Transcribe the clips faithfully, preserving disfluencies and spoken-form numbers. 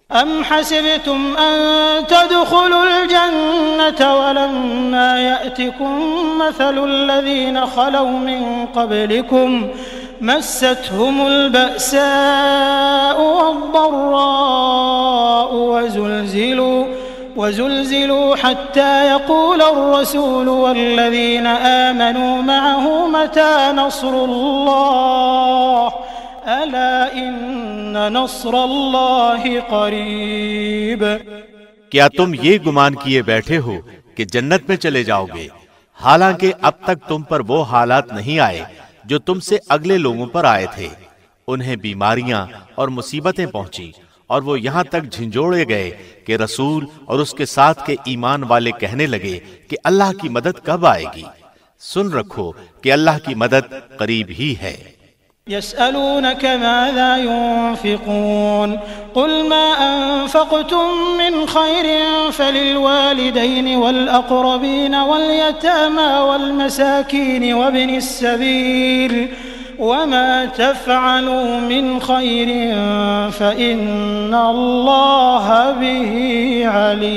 أم حسبتم أن تدخلوا الجنة ولما يأتكم مثل الذين خلوا من قبلكم مستهم البأساء والضراء وزلزلوا وزلزلوا حتى يقول الرسول والذين آمنوا معه متى نصر الله ألا إن نصر الله قريب۔ کیا تم یہ گمان کیے بیٹھے ہو کہ جنت میں چلے جاؤ گے، حالانکہ اب تک تم پر وہ حالات نہیں آئے جو تم سے اگلے لوگوں پر آئے تھے؟ انہیں بیماریاں اور مصیبتیں پہنچی اور وہ یہاں تک جھنجھوڑے گئے کہ رسول اور اس کے ساتھ کے ایمان والے کہنے لگے کہ اللہ کی مدد کب آئے گی؟ سن رکھو کہ اللہ کی مدد قریب ہی ہے۔ يسألونك ماذا ينفقون قل ما أنفقتم من خير فللوالدين والأقربين واليتامى والمساكين وابن السبيل وما تفعلوا من خير فإن الله به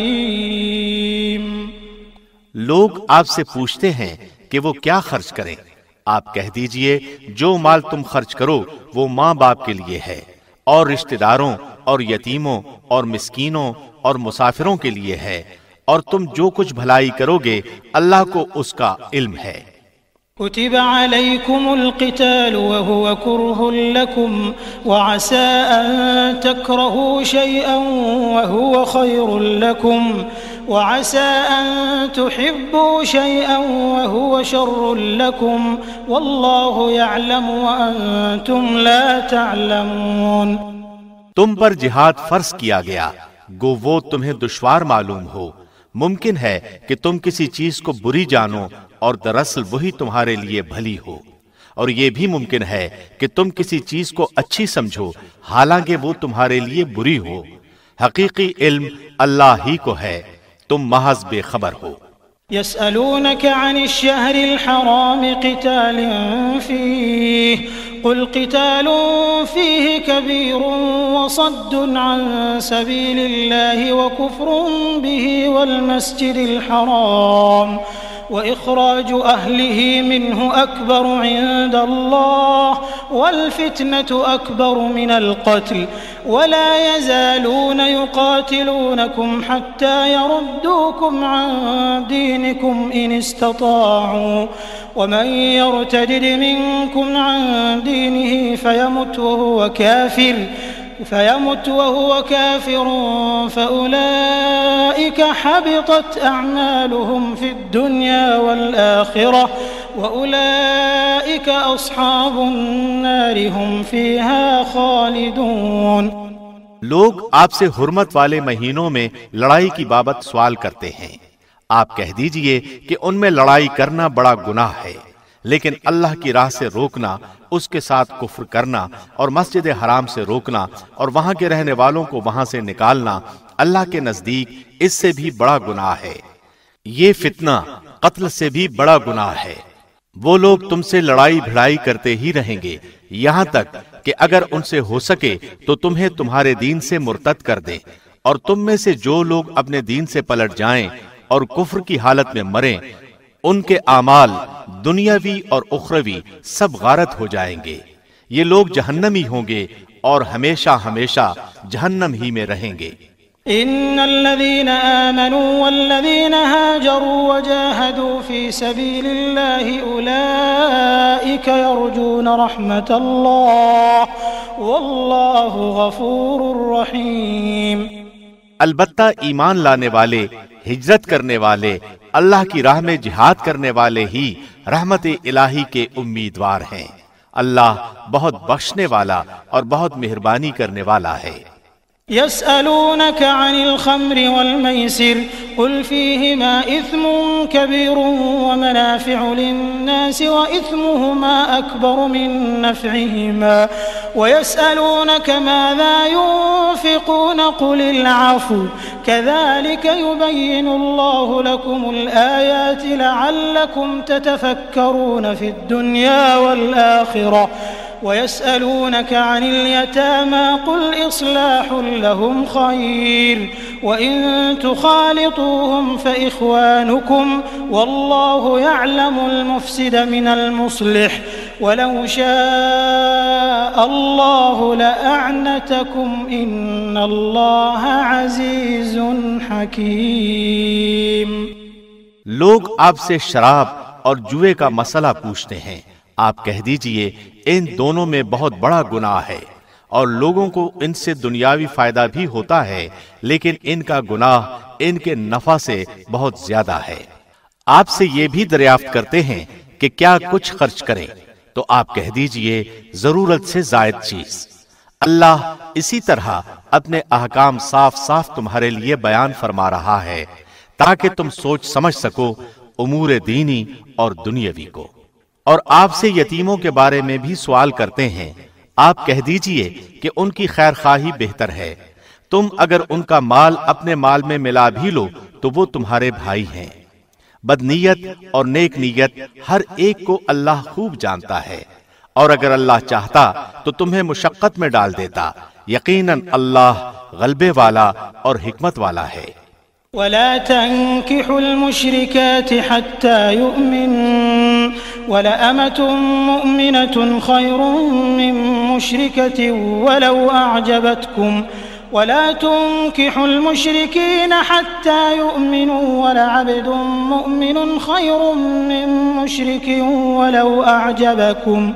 عليم۔ لوگ آپ سے پوچھتے ہیں کہ وہ کیا خرچ کریں، آپ کہہ دیجئے جو مال تم خرچ کرو وہ ماں باپ کے لیے ہے اور رشتہ داروں اور یتیموں اور مسکینوں اور مسافروں کے لیے ہے، اور تم جو کچھ بھلائی کرو گے اللہ کو اس کا علم ہے۔ كتب عليكم القتال وهو كره لكم وعسى أن تكرهوا شيئا وهو خير لكم وعسى أن تحبوا شيئا وهو شر لكم والله يعلم وأنتم لا تعلمون۔ تم پر جہاد فرض کیا گیا گو وہ تمہیں دشوار معلوم ہو، ممکن ہے کہ تم کسی چیز کو بری جانو اور دراصل وہی تمہارے لیے بھلی ہو، اور یہ بھی ممکن ہے کہ تم کسی چیز کو اچھی سمجھو حالانکہ وہ تمہارے لیے بری ہو۔ حقیقی علم اللہ ہی کو ہے، تم محض بے خبر ہو۔ يسألونك عن الشهر الحرام قتال فيه قل قتال فيه كبير وصد عن سبيل الله وكفر به والمسجد الحرام وإخراج أهله منه أكبر عند الله والفتنة أكبر من القتل ولا يزالون يقاتلونكم حتى يردوكم عن دينكم إن استطاعوا ومن يرتدد منكم عن دينه فيمت وهو كافر فيمت وهو كافر فأولئك حبطت أعمالهم في الدنيا والآخرة وأولئك أصحاب النار هم فيها خالدون۔ لوگ آپ سے حرمت والے مہینوں میں لڑائی کی بابت سوال کرتے ہیں، آپ کہہ دیجئے کہ ان میں لڑائی کرنا بڑا گناہ ہے، لیکن اللہ کی راہ سے روکنا، اس کے ساتھ کفر کرنا اور مسجد حرام سے روکنا اور وہاں کے رہنے والوں کو وہاں سے نکالنا اللہ کے نزدیک اس سے بھی بڑا گناہ ہے۔ یہ فتنہ قتل سے بھی بڑا گناہ ہے۔ وہ لوگ تم سے لڑائی بھڑائی کرتے ہی رہیں گے یہاں تک کہ اگر ان سے ہو سکے تو تمہیں تمہارے دین سے مرتد کر دیں، اور تم میں سے جو لوگ اپنے دین سے پلٹ جائیں اور کفر کی حالت میں مریں ان کے اعمال دنیاوی اور اخروی سب غارت ہو جائیں گے۔ یہ لوگ جہنمی ہوں گے اور ہمیشہ ہمیشہ جہنم ہی میں رہیں گے۔ ان الذين آمنوا والذين هاجروا وجاهدوا في سبيل الله اولئك يرجون رحمة الله والله غفور رحيم۔ البتہ ایمان لانے والے، ہجرت کرنے والے، اللہ کی راہ میں جہاد کرنے والے ہی رحمت الہی کے امیدوار ہیں۔ اللہ بہت بخشنے والا اور بہت مہربانی کرنے والا ہے۔ يسألونك عن الخمر والميسر قل فيهما إثم كبير ومنافع للناس وإثمهما أكبر من نفعهما ويسألونك ماذا ينفقون قل العفو كذلك يبين الله لكم الآيات لعلكم تتفكرون في الدنيا والآخرة ويسألونك عن اليتامى قل إصلاح لهم خير وإن تخالطوهم فإخوانكم والله يعلم المفسد من المصلح ولو شاء الله لأعنتكم إن الله عزيز حكيم۔ لوگ آپ سے شراب اور جوئے کا مسئلہ پوچھتے ہیں، آپ کہہ دیجئے ان دونوں میں بہت بڑا گناہ ہے اور لوگوں کو ان سے دنیاوی فائدہ بھی ہوتا ہے، لیکن ان کا گناہ ان کے نفع سے بہت زیادہ ہے۔ آپ سے یہ بھی دریافت کرتے ہیں کہ کیا کچھ خرچ کریں، تو آپ کہہ دیجئے ضرورت سے زائد چیز۔ اللہ اسی طرح اپنے احکام صاف صاف تمہارے لیے بیان فرما رہا ہے تاکہ تم سوچ سمجھ سکو امور دینی اور دنیاوی کو۔ اور آپ سے یتیموں کے بارے میں بھی سوال کرتے ہیں، آپ کہہ دیجئے کہ ان کی خیر خواہی بہتر ہے، تم اگر ان کا مال اپنے مال میں ملا بھی لو تو وہ تمہارے بھائی ہیں۔ بدنیت اور نیک نیت ہر ایک کو اللہ خوب جانتا ہے، اور اگر اللہ چاہتا تو تمہیں مشقت میں ڈال دیتا، یقیناً اللہ غلبے والا اور حکمت والا ہے۔ ولا تنكحوا المشركات حتى يؤمنوا ولأمة مؤمنة خير من مشركة ولو أعجبتكم ولا تنكحوا المشركين حتى يؤمنوا ولعبد مؤمن خير من مشرك ولو أعجبكم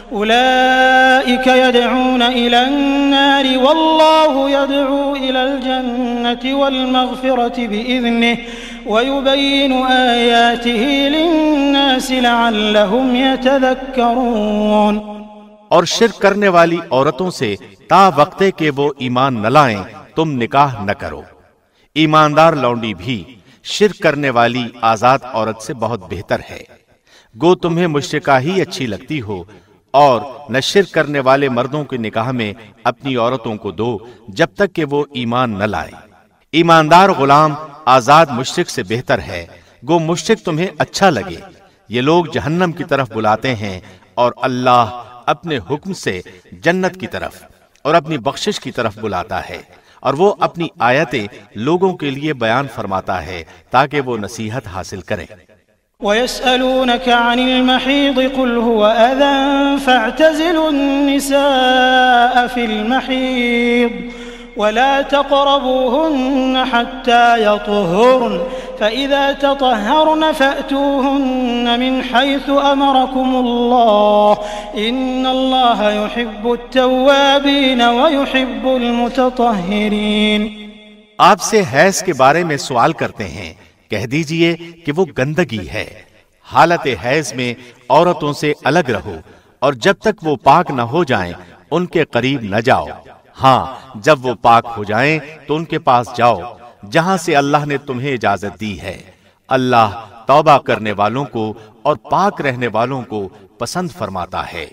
أولئك يدعون إلى النار والله يدعو إلى الجنة والمغفرة بإذنه ويبين آياته للناس لعلهم يتذكرون۔ اور شرک کرنے والی عورتوں سے تا وقتے کہ وہ ایمان نہ لائیں تم نکاح نہ کرو۔ ایماندار لونڈی بھی شرک کرنے والی آزاد عورت سے بہت بہتر ہے، گو تمہیں مشرکہ ہی اچھی لگتی ہو، اور نہ شرک کرنے والے مردوں کے نکاح میں اپنی عورتوں کو دو جب تک کہ وہ ایمان نہ لائے۔ ایماندار غلام آزاد مشرک سے بہتر ہے، گو مشرک تمہیں اچھا لگے۔ یہ لوگ جہنم کی طرف بلاتے ہیں اور اللہ اپنے حکم سے جنت کی طرف اور اپنی بخشش کی طرف بلاتا ہے، اور وہ اپنی آیتیں لوگوں کے لیے بیان فرماتا ہے تاکہ وہ نصیحت حاصل کریں۔ ويسألونك عن المحيض قل هو أذى فاعتزلوا النساء في المحيض ولا تقربوهن حتى يطهرن فإذا تطهرن فأتوهن من حيث أمركم الله إن الله يحب التوابين ويحب المتطهرين۔ آپ سے حیض کے بارے میں سوال کرتے ہیں، کہہ دیجئے کہ وہ گندگی ہے، حالت حیض میں عورتوں سے الگ رہو، اور جب تک وہ پاک نہ ہو جائیں ان کے قریب نہ جاؤ۔ ہاں جب وہ پاک ہو جائیں تو ان کے پاس جاؤ جہاں سے اللہ نے تمہیں اجازت دی ہے۔ اللہ توبہ کرنے والوں کو اور پاک رہنے والوں کو پسند فرماتا ہے۔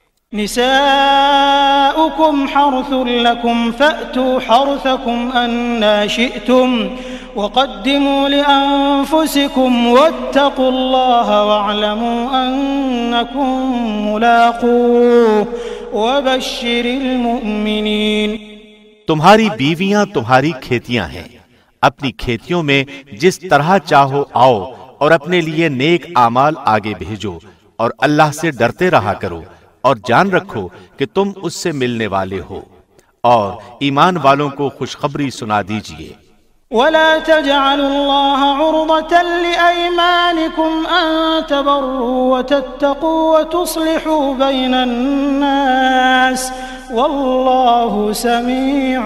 نساؤكم حرث لكم فأتوا حرثكم أنا شئتم وقدموا لأنفسكم واتقوا الله واعلموا أنكم ملاقوه وبشر المؤمنين۔ تمہاری بیویاں تمہاری کھیتیاں ہیں، اپنی کھیتیوں میں جس طرح چاہو آؤ اور اپنے لیے نیک اعمال آگے بھیجو، اور اللہ سے ڈرتے رہا کرو، اور جان رکھو کہ تم اس سے ملنے والے ہو، اور ایمان والوں کو خوشخبری سنا دیجئے۔ ولا تجعلوا الله عرضة لأيمانكم أن تبروا وتتقوا وتصلحوا بين الناس والله سميع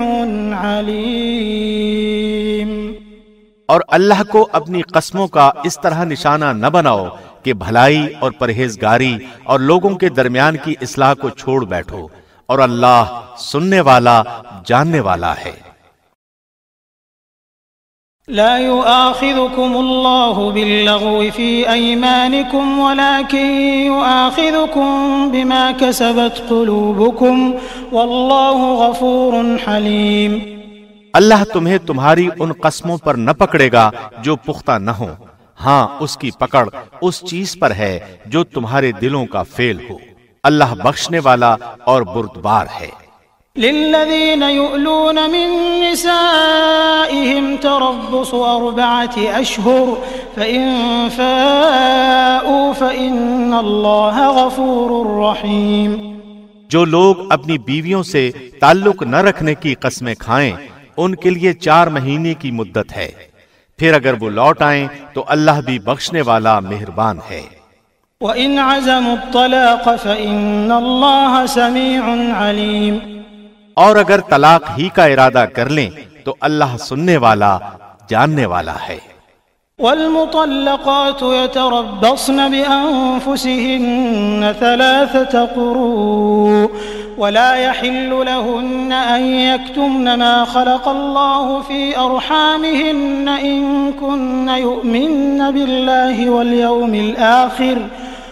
عليم۔ اور اللہ کو اپنی قسموں کا اس طرح نشانہ نہ بناؤ کہ بھلائی اور پرہیزگاری اور لوگوں کے درمیان کی اصلاح کو چھوڑ بیٹھو، اور اللہ سننے والا جاننے والا ہے۔ لا يؤاخذكم الله باللغو في أيمانكم ولكن يؤاخذكم بما كسبت قلوبكم والله غفور حليم۔ اللہ تمہیں تمہاری ان قسموں پر نہ پکڑے گا جو پختہ نہ ہوں، ہاں اس کی پکڑ اس چیز پر ہے جو تمہارے دلوں کا فعل ہو۔ اللہ بخشنے والا اور بردبار ہے۔ للذين يؤلون من نسائهم تربص أربعة أشهر فإن فاءوا فإن الله غفور رحيم۔ جو لوگ اپنی بیویوں سے تعلق نہ رکھنے کی قسمیں کھائیں ان کے لیے چار مہینے کی مدت ہے، پھر اگر وہ لوٹ آئیں تو اللہ بھی بخشنے والا مہربان ہے۔ وَإِنْ عَزَمُوا الطَّلَاقَ فَإِنَّ اللَّهَ سَمِيعٌ عَلِيمٌ۔ اور اگر طلاق ہی کا ارادہ کر لیں تو اللہ سننے والا جاننے والا ہے۔ والمطلقات يتربصن بأنفسهن ثلاثة قروء ولا يحل لهن أن يكتمن ما خلق الله في أرحامهن إن كن يؤمن بالله واليوم الآخر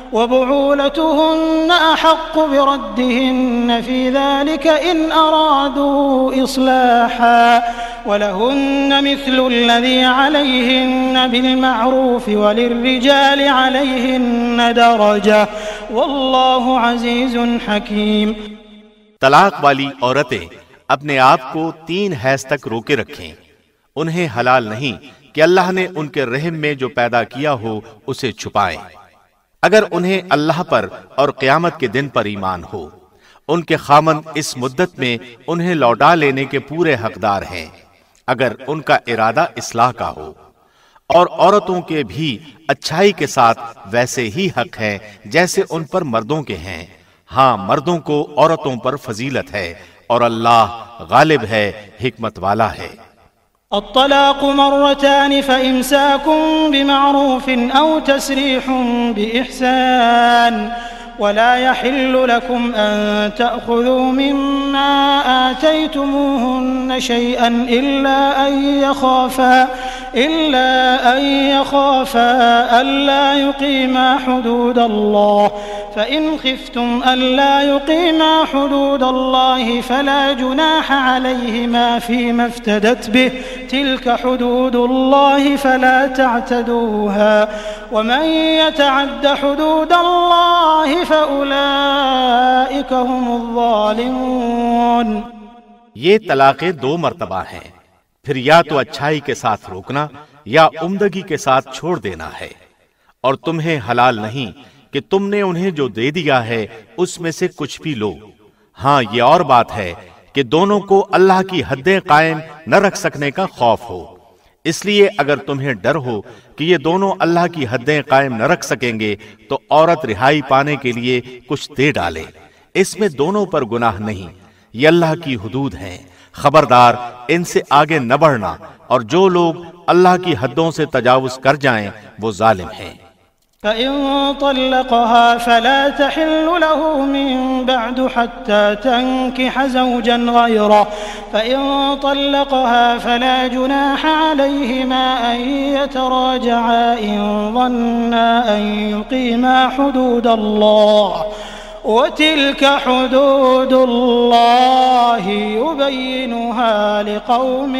وبعولتهن أحق بردهن في ذلك إن أرادوا إصلاحا ولهن مثل الذي عليهن بالمعروف وللرجال عليهن درجة والله عزيز حكيم۔ طلاق والی عورتیں اپنے آپ کو تین حیض تک روکے رکھیں، انہیں حلال نہیں کہ اللہ نے ان کے رحم میں جو پیدا کیا ہو اسے چھپائیں، اگر انہیں اللہ پر اور قیامت کے دن پر ایمان ہو۔ ان کے خامند اس مدت میں انہیں لوٹا لینے کے پورے حقدار ہیں اگر ان کا ارادہ اصلاح کا ہو، اور عورتوں کے بھی اچھائی کے ساتھ ویسے ہی حق ہیں جیسے ان پر مردوں کے ہیں۔ ہاں مردوں کو عورتوں پر فضیلت ہے اور اللہ غالب ہے، حکمت والا ہے۔ الطلاق مرتان فإمساك بمعروف أو تسريح بإحسان ولا يحل لكم أن تأخذوا مما آتيتموهن شيئا إلا أن يخافا إلا أن يخافا ألا يقيما حدود الله فإن خفتم ألا يقيما حدود الله فلا جناح عليهما فيما افتدت به تلك حدود الله فلا تعتدوها ومن يتعد حدود الله فأولئك هم الظالمون۔ یہ طلاقیں دو مرتبہ ہیں، پھر یا تو اچھائی کے ساتھ روکنا یا عمدگی کے ساتھ چھوڑ دینا ہے، اور تمہیں حلال نہیں کہ تم نے انہیں جو دے دیا ہے اس میں سے کچھ بھی لو۔ ہاں یہ اور بات ہے کہ دونوں کو اللہ کی حدیں قائم نہ رکھ سکنے کا خوف ہو، اس لیے اگر تمہیں ڈر ہو کہ یہ دونوں اللہ کی حدیں قائم نہ رکھ سکیں گے تو عورت رہائی پانے کے لیے کچھ دے ڈالے، اس میں دونوں پر گناہ نہیں، یہ اللہ کی حدود ہیں، خبردار ان سے آگے نہ بڑھنا، اور جو لوگ اللہ کی حدوں سے تجاوز کر جائیں وہ ظالم ہیں۔ فإن طلقها فلا تحل له من بعد حتى تنكح زوجا غيره فإن طلقها فلا جناح عليهما أن يتراجعا إن ظنا أن يقيما حدود الله وتلك حدود الله يبينها لقوم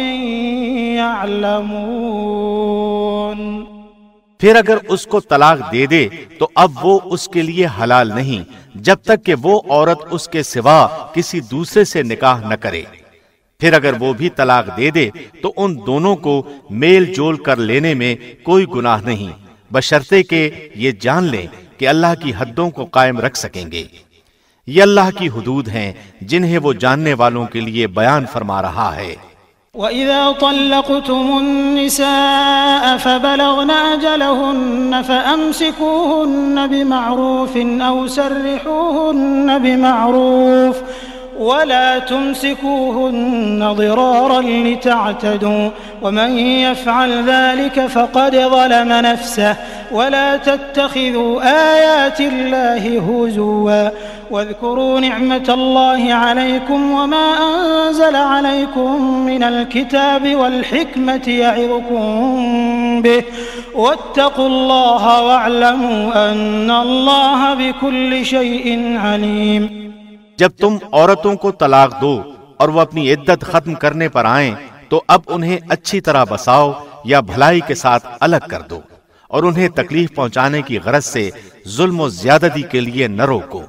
يعلمون۔ پھر اگر اس کو طلاق دے دے تو اب وہ اس کے لیے حلال نہیں جب تک کہ وہ عورت اس کے سوا کسی دوسرے سے نکاح نہ کرے، پھر اگر وہ بھی طلاق دے دے تو ان دونوں کو میل جول کر لینے میں کوئی گناہ نہیں، بشرطے کہ یہ جان لیں کہ اللہ کی حدوں کو قائم رکھ سکیں گے۔ یہ اللہ کی حدود ہیں جنہیں وہ جاننے والوں کے لیے بیان فرما رہا ہے۔ وَإِذَا طَلَّقْتُمُ النِّسَاءَ فَبَلَغْنَ أَجَلَهُنَّ فَأَمْسِكُوهُنَّ بِمَعْرُوفٍ أَوْ سَرِّحُوهُنَّ بِمَعْرُوفٍ وَلَا تُمْسِكُوهُنَّ ضِرَارًا لِتَعْتَدُوا وَمَنْ يَفْعَلْ ذَلِكَ فَقَدْ ظَلَمَ نَفْسَهُ وَلَا تَتَّخِذُوا آيَاتِ اللَّهِ هُزُوًا واذكروا نعمة الله عليكم وما أنزل عليكم من الكتاب والحكمة يعظكم به واتقوا الله واعلموا أن الله بكل شيء عليم۔ جب تم عورتوں کو طلاق دو اور وہ اپنی عدت ختم کرنے پر آئیں تو اب انہیں اچھی طرح بساؤ یا بھلائی کے ساتھ الگ کر دو، اور انہیں تکلیف پہنچانے کی غرض سے ظلم و زیادتی کے لیے نہ روکو۔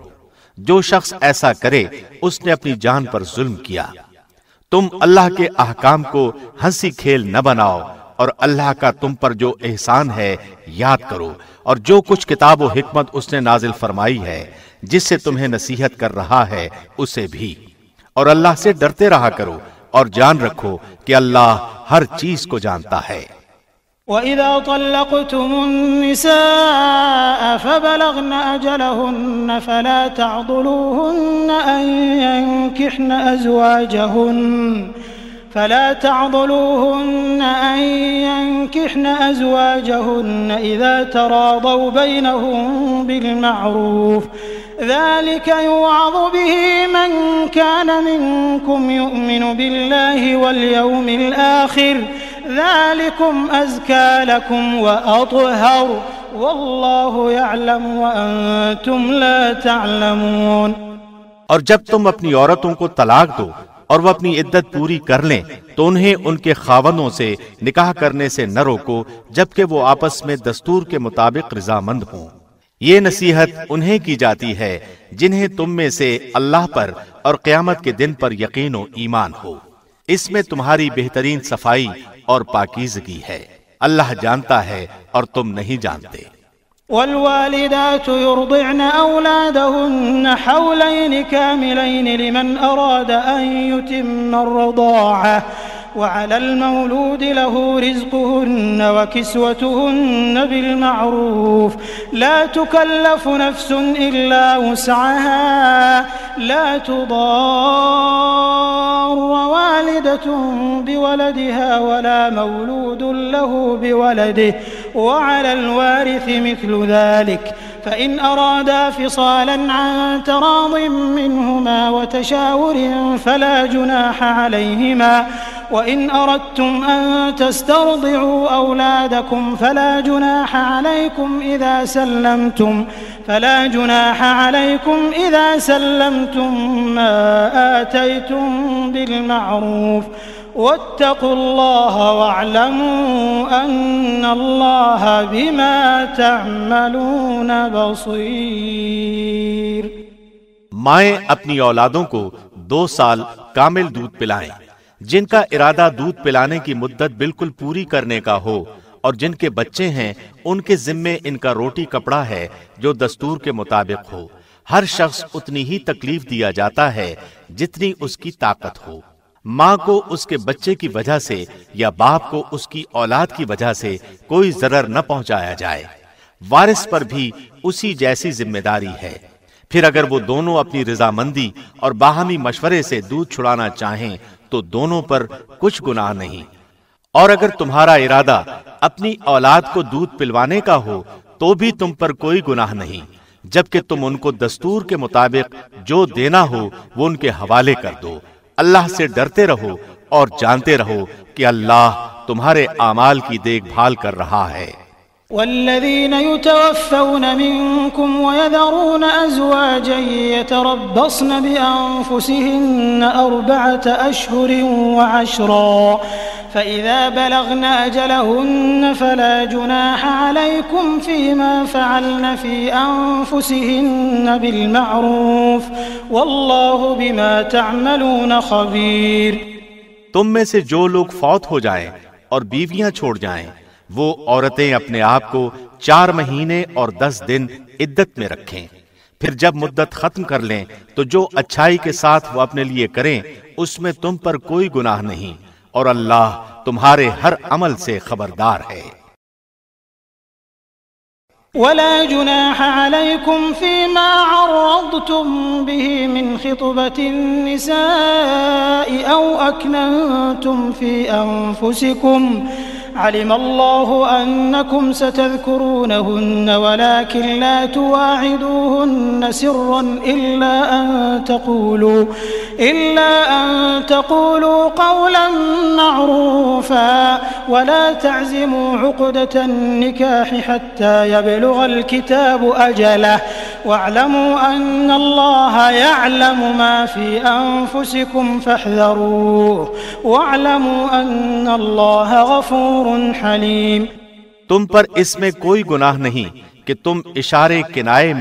جو شخص ایسا کرے اس نے اپنی جان پر ظلم کیا۔ تم اللہ کے احکام کو ہنسی کھیل نہ بناؤ، اور اللہ کا تم پر جو احسان ہے یاد کرو، اور جو کچھ کتاب و حکمت اس نے نازل فرمائی ہے جس سے تمہیں نصیحت کر رہا ہے اسے بھی، اور اللہ سے ڈرتے رہا کرو، اور جان رکھو کہ اللہ ہر چیز کو جانتا ہے۔ وَإِذَا طَلَّقْتُمُ النِّسَاءَ فَبَلَغْنَ أَجَلَهُنَّ فَلَا تَعْضُلُوهُنَّ أَن يَنكِحْنَ أَزْوَاجَهُنَّ فلا تعضلوهن أن ينكحن أزواجهن إذا تراضوا بينهم بالمعروف ذلك يوعظ به من كان منكم يؤمن بالله واليوم الآخر ذلكم أزكى لكم وأطهر والله يعلم وأنتم لا تعلمون۔ اور جب تم اپنی عورتوں کو طلاق دو اور وہ اپنی عدت پوری کر لیں تو انہیں ان کے خاوندوں سے نکاح کرنے سے نہ روکو جبکہ وہ آپس میں دستور کے مطابق رضامند ہوں۔ یہ نصیحت انہیں کی جاتی ہے جنہیں تم میں سے اللہ پر اور قیامت کے دن پر یقین و ایمان ہو۔ اس میں تمہاری بہترین صفائی اور پاکیزگی ہے۔ اللہ جانتا ہے اور تم نہیں جانتے۔ والوالدات يرضعن أولادهن حولين كاملين لمن أراد أن يتم الرضاعة وعلى المولود له رزقهن وكسوتهن بالمعروف لا تكلف نفس إلا وسعها لا تضار والدة بولدها ولا مولود له بولده وعلى الوارث مثل ذلك فإن أرادا فصالا عن تراض منهما وتشاور فلا جناح عليهما وإن أردتم أن تسترضعوا أولادكم فلا جناح عليكم إذا سلمتم فلا جناح عليكم إذا سلمتم ما آتيتم بالمعروف واتقوا الله واعلموا أن الله بما تعملون بصير۔ مائیں اپنی اولادوں کو دو سال کامل دودھ پلائیں۔ جن کا ارادہ دودھ پلانے کی مدت بالکل پوری کرنے کا ہو اور جن کے بچے ہیں ان کے ذمے ان کا روٹی کپڑا ہے جو دستور کے مطابق ہو۔ ہر شخص اتنی ہی تکلیف دیا جاتا ہے جتنی اس کی طاقت ہو۔ ماں کو اس کے بچے کی وجہ سے یا باپ کو اس کی اولاد کی وجہ سے کوئی ضرر نہ پہنچایا جائے۔ وارث پر بھی اسی جیسی ذمہ داری ہے۔ پھر اگر وہ دونوں اپنی رضامندی اور باہمی مشورے سے دودھ چھڑانا چاہیں تو دونوں پر کچھ گناہ نہیں۔ اور اگر تمہارا ارادہ اپنی اولاد کو دودھ پلوانے کا ہو تو بھی تم پر کوئی گناہ نہیں، جبکہ تم ان کو دستور کے مطابق جو دینا ہو وہ ان کے حوالے کر دو۔ اللہ سے ڈرتے رہو اور جانتے رہو کہ اللہ تمہارے اعمال کی دیکھ بھال کر رہا ہے۔ والذين يتوفون منكم ويذرون أزواجا يتربصن بأنفسهن أربعة أشهر وعشرا فإذا بلغن أجلهن فلا جناح عليكم فيما فعلن في أنفسهن بالمعروف والله بما تعملون خبير۔ تم میں سے جو لوگ فوت ہو جائیں اور بیویاں چھوڑ جائیں وہ عورتیں اپنے آپ کو چار مہینے اور دس دن عدت میں رکھیں، پھر جب مدت ختم کر لیں تو جو اچھائی کے ساتھ وہ اپنے لیے کریں اس میں تم پر کوئی گناہ نہیں، اور اللہ تمہارے ہر عمل سے خبردار ہے۔ ولا جناح عليكم فيما عرضتم به من خطبة النساء أو أكننتم في أنفسكم علم الله أنكم ستذكرونهن ولكن لا تواعدوهن سرا إلا أن تقولوا إلا أن تقولوا قولا معروفا ولا تعزموا عقدة النكاح حتى يبلغ الكتاب أجله واعلموا أن الله يعلم ما في أنفسكم فاحذروه واعلموا أن الله غفور حلیم۔ تم پر اس میں کوئی گناہ نہیں کہ تم اشارے کنائے میں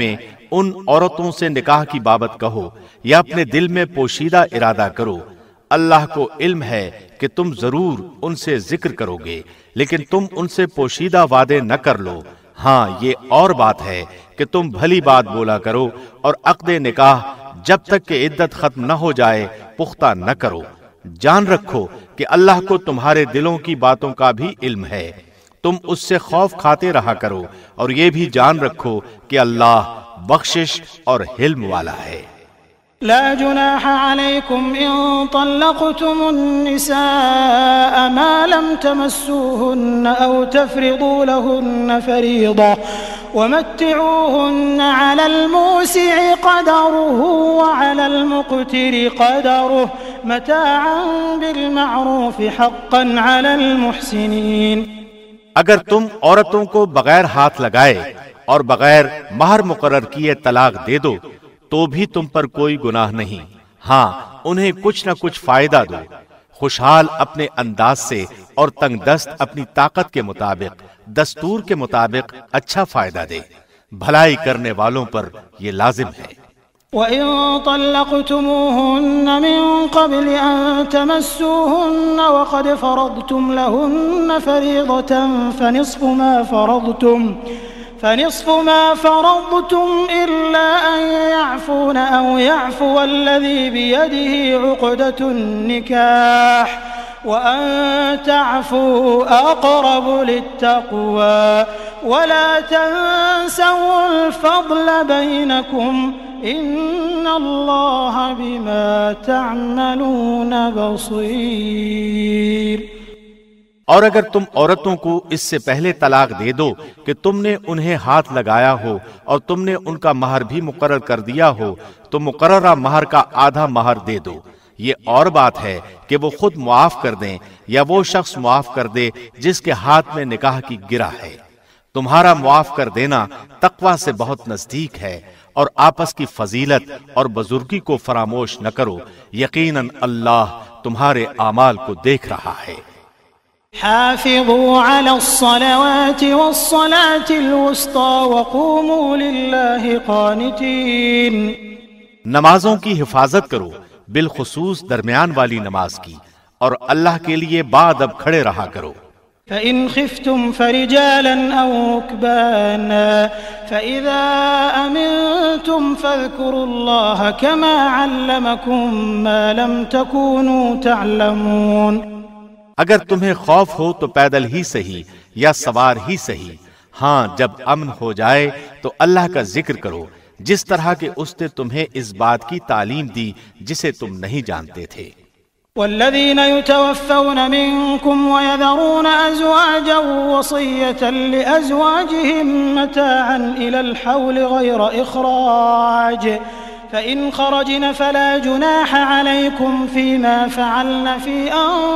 ان عورتوں سے نکاح کی بابت کہو یا اپنے دل میں پوشیدہ ارادہ کرو، اللہ کو علم ہے کہ تم ضرور ان سے ذکر کرو گے، لیکن تم ان سے پوشیدہ وعدے نہ کر لو۔ ہاں یہ اور بات ہے کہ تم بھلی بات بولا کرو، اور عقد نکاح جب تک کہ عدت ختم نہ ہو جائے پختہ نہ کرو۔ جان رکھو کہ اللہ کو تمہارے دلوں کی باتوں کا بھی علم ہے، تم اس سے خوف کھاتے رہا کرو، اور یہ بھی جان رکھو کہ اللہ بخشش اور حلم والا ہے۔ لا جناح عليكم إن طلقتم النساء ما لم تمسوهن أو تفرضوا لهن فريضة ومتعوهن على الموسع قدره وعلى المقتر قدره متاعا بالمعروف حقا على المحسنين۔ اگر تم عورتوں کو بغیر ہاتھ لگائے اور بغیر مہر مقرر کیے طلاق دے دو تو بھی تم پر کوئی گناہ نہیں، ہاں انہیں کچھ نہ کچھ فائدہ دو، خوشحال اپنے انداز سے اور تنگ دست اپنی طاقت کے مطابق، دستور کے مطابق اچھا فائدہ دے، بھلائی کرنے والوں پر یہ لازم ہے۔ وَإِن طَلَّقْتُمُوهُنَّ مِن قَبْلِ أَن تَمَسُّوهُنَّ وَقَدْ فَرَضْتُمْ لَهُنَّ فَرِيضَةً فَنِصْفُ مَا فَرَضْتُمْ فنصف ما فرضتم إلا أن يعفون أو يعفو الذي بيده عقدة النكاح وأن تعفوا أقرب للتقوى ولا تنسوا الفضل بينكم إن الله بما تعملون بصير۔ اور اگر تم عورتوں کو اس سے پہلے طلاق دے دو کہ تم نے انہیں ہاتھ لگایا ہو اور تم نے ان کا مہر بھی مقرر کر دیا ہو تو مقررہ مہر کا آدھا مہر دے دو۔ یہ اور بات ہے کہ وہ خود معاف کر دیں یا وہ شخص معاف کر دے جس کے ہاتھ میں نکاح کی گرہ ہے۔ تمہارا معاف کر دینا تقوی سے بہت نزدیک ہے، اور آپس کی فضیلت اور بزرگی کو فراموش نہ کرو، یقیناً اللہ تمہارے اعمال کو دیکھ رہا ہے۔ حافظوا على الصلوات والصلاة الوسطى وقوموا لله قانتين۔ نمازوں کی حفاظت کرو، بالخصوص درمیان والی نماز کی، اور اللہ کے لیے بادب کھڑے رہا کرو۔ فإن خفتم فرجالا أو ركبانا فإذا أمنتم فاذكروا الله كما علمكم ما لم تكونوا تعلمون۔ اگر تمہیں خوف ہو تو پیدل ہی صحیح یا سوار ہی صحیح، ہاں جب امن ہو جائے تو اللہ کا ذکر کرو جس طرح کہ اس نے تمہیں اس بات کی تعلیم دی جسے تم نہیں جانتے تھے۔ والذين يتوفون منكم ويذرون أزواجا وصية لأزواجهم متاعا إلى الحول غير إخراج فإن خرجن فلا جناح عليكم فيما فعلن في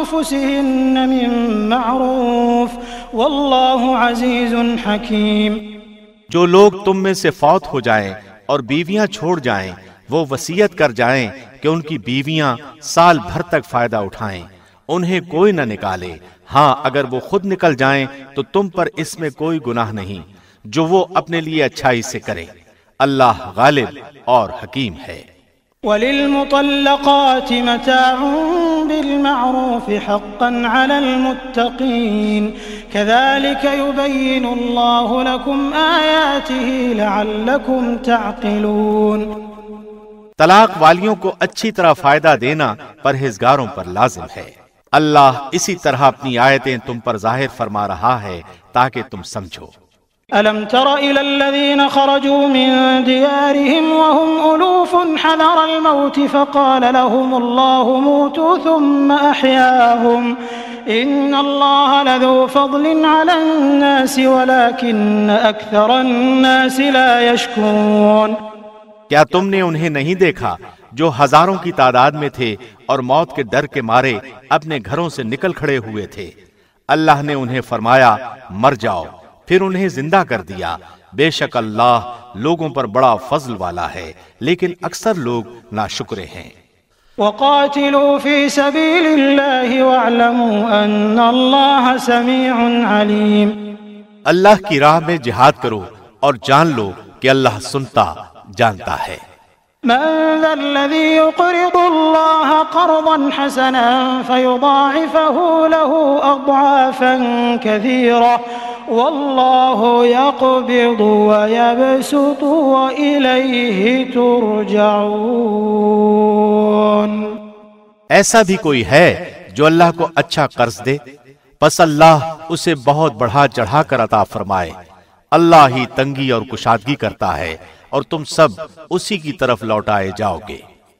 أنفسهن من معروف والله عزيز حكيم۔ جو لوگ تم میں سے فوت ہو جائیں اور بیویاں چھوڑ جائیں وہ وصیت کر جائیں کہ ان کی بیویاں سال بھر تک فائدہ اٹھائیں، انہیں کوئی نہ نکالے، ہاں اگر وہ خود نکل جائیں تو تم پر اس میں کوئی گناہ نہیں جو وہ اپنے لیے اچھائی سے کرے، اللہ غالب اور حکیم ہے۔ وَلِلْمُطَلَّقَاتِ مَتَاعٌ بِالْمَعْرُوفِ حَقًّا عَلَى الْمُتَّقِينَ كَذَلِكَ يُبَيِّنُ اللَّهُ لَكُمْ آيَاتِهِ لَعَلَّكُمْ تَعْقِلُونَ۔ طلاق والیوں کو اچھی طرح فائدہ دینا پرہیزگاروں پر لازم ہے۔ اللہ اسی طرح اپنی آیتیں تم پر ظاہر فرما رہا ہے تاکہ تم سمجھو۔ أَلَمْ تَرَ إِلَى الَّذِينَ خَرَجُوا مِن دِيَارِهِمْ وَهُمْ أُلُوفٌ حَذَرَ الْمَوْتِ فَقَالَ لَهُمُ اللَّهُ مُوتُوا ثُمَّ أَحْيَاهُمْ إِنَّ اللَّهَ لَذُو فَضْلٍ عَلَى النَّاسِ وَلَكِنَّ أَكْثَرَ النَّاسِ لَا يَشْكُرُونَ۔ کیا تم نے انہیں نہیں دیکھا جو ہزاروں کی تعداد میں تھے اور موت کے ڈر کے مارے اپنے گھروں سے نکل کھڑے ہوئے تھے؟ اللہ نے انہیں فرمایا مر جاؤ، پھر انہیں زندہ کر دیا، بے شک اللہ لوگوں پر بڑا فضل والا ہے لیکن اکثر لوگ ناشکرے ہیں۔ وَقَاتِلُوا فِي سَبِيلِ اللَّهِ وَاعْلَمُوا أَنَّ اللَّهَ سَمِيعٌ عَلِيمٌ۔ اللہ کی راہ میں جہاد کرو اور جان لو کہ اللہ سنتا جانتا ہے۔ من ذا الذي يقرض الله قرضا حسنا فيضاعفه له أضعافا كثيرة والله يقبض ويبسط وإليه ترجعون۔ ایسا بھی کوئی ہے جو اللہ کو اچھا قرض دے، پس اللہ اسے بہت بڑھا چڑھا کر عطا فرمائے۔ اللہ ہی تنگی اور کشادگی کرتا ہے اور تم سب اسی کی طرف لوٹائے جاؤ گے۔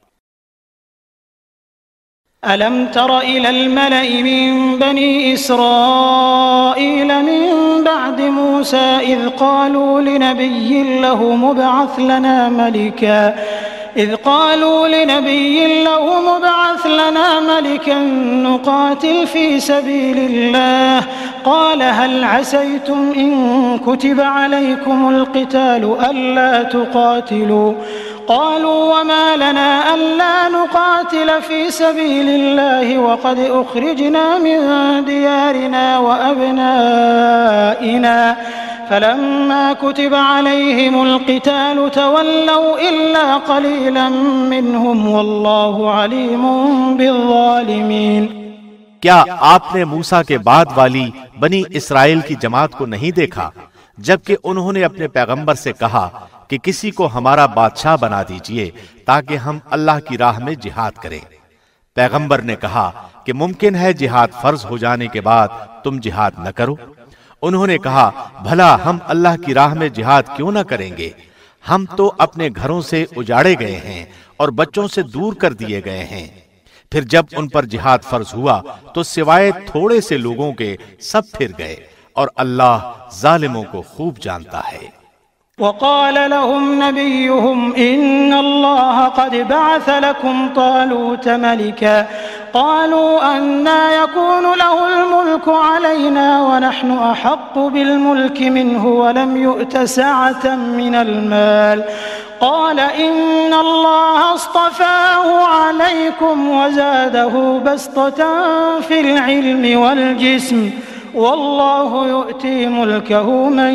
أَلَمْ تَرَ إِلَى الْمَلَإِ مِنْ بَنِي إِسْرَائِيلَ مِنْ بَعْدِ مُوسَى إِذْ قَالُوا لِنَبِيٍّ لَهُ مُبْعَثْ لَنَا مَلِكًا إذ قالوا لنبي له مبعث لنا ملكا نقاتل في سبيل الله قال هل عسيتم إن كتب عليكم القتال ألا تقاتلوا قالوا وما لنا ألا نقاتل في سبيل الله وقد أخرجنا من ديارنا وأبنائنا فلما كتب عليهم القتال تولوا إلا قليلا منهم والله عليم بالظالمين۔ کیا آپ نے موسیٰ کے بعد والی بنی اسرائیل کی جماعت کو نہیں دیکھا جبکہ انہوں نے اپنے پیغمبر سے کہا کہ کسی کو ہمارا بادشاہ بنا دیجئے تاکہ ہم اللہ کی راہ میں جہاد کریں؟ پیغمبر نے کہا کہ ممکن ہے جہاد فرض ہو جانے کے بعد تم جہاد نہ کرو؟ انہوں نے کہا بھلا ہم اللہ کی راہ میں جہاد کیوں نہ کریں گے؟ ہم تو اپنے گھروں سے اجاڑے گئے ہیں اور بچوں سے دور کر دیے گئے ہیں۔ پھر جب ان پر جہاد فرض ہوا تو سوائے تھوڑے سے لوگوں کے سب پھر گئے اور اللہ ظالموں کو خوب جانتا ہے۔ وقال لهم نبيهم إن الله قد بعث لكم طالوت ملكا قالوا أنى يكون له الملك علينا ونحن أحق بالملك منه ولم يؤت سعة من المال قال إن الله اصطفاه عليكم وزاده بسطة في العلم والجسم والله يؤتي ملكه من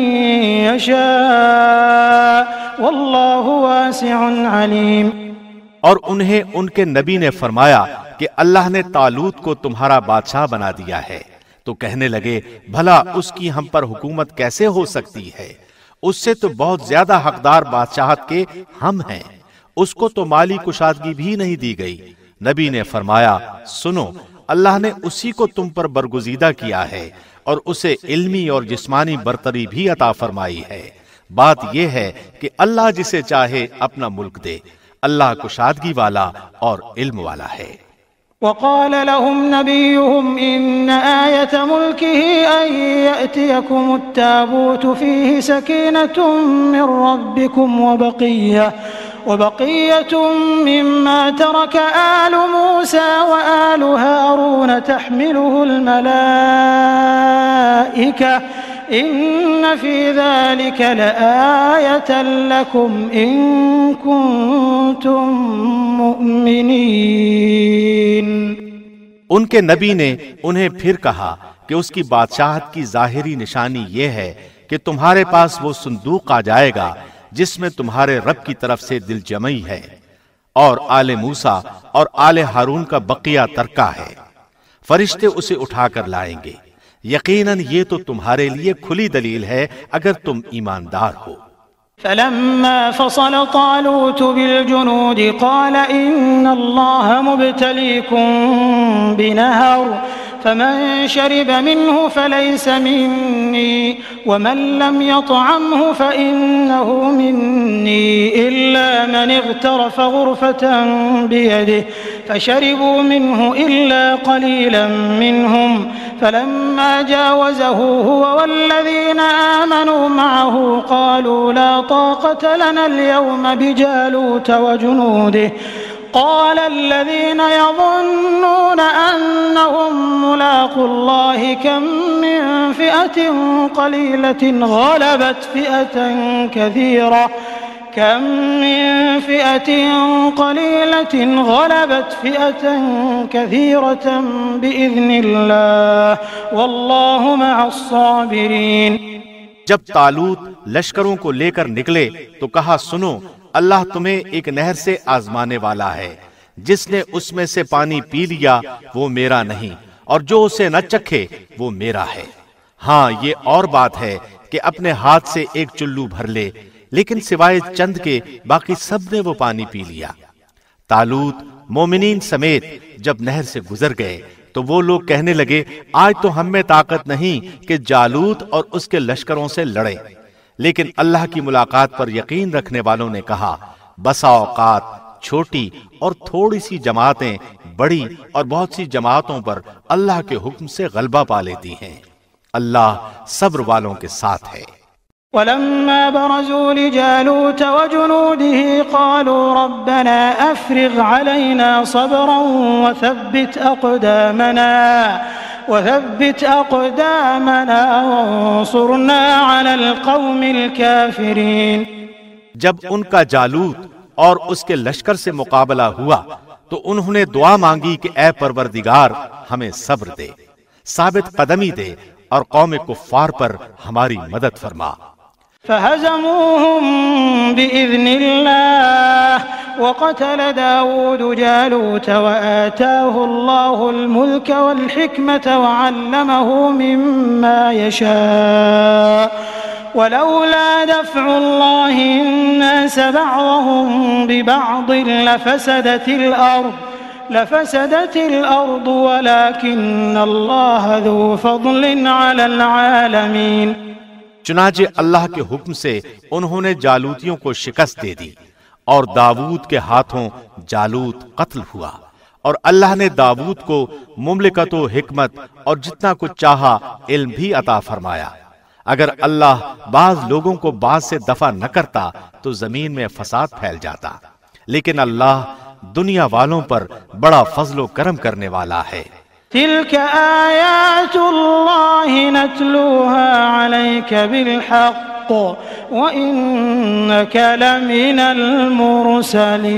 يشاء والله واسع عليم۔ اور انہیں ان کے نبی نے فرمایا کہ اللہ نے طالوت کو تمہارا بادشاہ بنا دیا ہے، تو کہنے لگے بھلا اس کی ہم پر حکومت کیسے ہو سکتی ہے؟ اس سے تو بہت زیادہ حقدار بادشاہت کے ہم ہیں، اس کو تو مالی کشادگی بھی نہیں دی گئی۔ نبی نے فرمایا سنو، اللہ نے اسی کو تم پر برگزیدہ کیا ہے اور اسے علمی اور جسمانی برتری بھی عطا فرمائی ہے۔ بات یہ ہے کہ اللہ جسے چاہے اپنا ملک دے، اللہ کشادگی والا اور علم والا ہے۔ وقال لهم نبيهم إن آية ملكه أن يأتيكم التابوت فيه سكينة من ربكم وبقية وبقية مما ترك آل موسى وآل هارون تحمله الملائكة إن في ذلك لآية لكم إن كنتم مؤمنين۔ ان کے نبی نے انہیں پھر کہا کہ اس کی بادشاہت کی ظاہری نشانی یہ ہے کہ تمہارے پاس وہ صندوق آ جائے گا جس میں تمہارے رب کی طرف سے دل جمعی ہے اور آل موسیٰ اور آل ہارون کا بقیہ ترکہ ہے، فرشتے اسے اٹھا کر لائیں گے۔ یقیناً یہ تو تمہارے لیے کھلی دلیل ہے اگر تم ایماندار ہو۔ فلما فصل طالوت بالجنود قال إن الله مبتليكم بنهر فمن شرب منه فليس مني ومن لم يطعمه فإنه مني إلا من اغترف غرفة بيده فشربوا منه إلا قليلا منهم فلما جاوزه هو والذين آمنوا معه قالوا لا طاقة لنا اليوم بجالوت وجنوده قال الذين يظنون أنهم ملاقو الله كم من فئة قليلة غلبت فئة كثيرة كم من فئة قليلة غلبت فئة كثيرة بإذن الله والله مع الصابرين۔ جب طالوت لشکروں کو لے کر نکلے تو کہا سنو، اللہ تمہیں ایک نہر سے آزمانے والا ہے، جس نے اس میں سے پانی پی لیا وہ میرا نہیں، اور جو اسے نہ چکھے وہ میرا ہے۔ ہاں یہ اور بات ہے کہ اپنے ہاتھ سے ایک چلو بھر لے، لیکن سوائے چند کے باقی سب نے وہ پانی پی لیا۔ طالوت مومنین سمیت جب نہر سے گزر گئے تو وہ لوگ کہنے لگے، آج تو ہم میں طاقت نہیں کہ جالوت اور اس کے لشکروں سے لڑے، لیکن اللہ کی ملاقات پر یقین رکھنے والوں نے کہا، بسا اوقات چھوٹی اور تھوڑی سی جماعتیں بڑی اور بہت سی جماعتوں پر اللہ کے حکم سے غلبہ پا لیتی ہیں۔ اللہ صبر والوں کے ساتھ ہے۔ ولما برزوا لجالوت وجنوده قالوا ربنا أفرغ علينا صبرا وثبت أقدامنا وثبت أقدامنا وانصرنا على القوم الكافرين۔ جب ان کا جالوت اور اس کے لشکر سے مقابلہ ہوا تو انہوں نے دعا مانگی کہ اے پروردگار ہمیں صبر دے، ثابت قدمی دے اور قوم کفار پر ہماری مدد فرما۔ فهزموهم بإذن الله وقتل داود جالوت وآتاه الله الملك والحكمة وعلمه مما يشاء ولولا دفع الله الناس بعضهم ببعض لفسدت الأرض لفسدت الأرض ولكن الله ذو فضل على العالمين۔ چنانچہ اللہ کے حکم سے انہوں نے جالوتیوں کو شکست دے دی اور داود کے ہاتھوں جالوت قتل ہوا، اور اللہ نے داود کو مملکت و حکمت اور جتنا کچھ چاہا علم بھی عطا فرمایا۔ اگر اللہ بعض لوگوں کو بعض سے دفع نہ کرتا تو زمین میں فساد پھیل جاتا، لیکن اللہ دنیا والوں پر بڑا فضل و کرم کرنے والا ہے۔ تلك آیات اللہ نتلوها علیک بالحق وإنک لمن المرسلین۔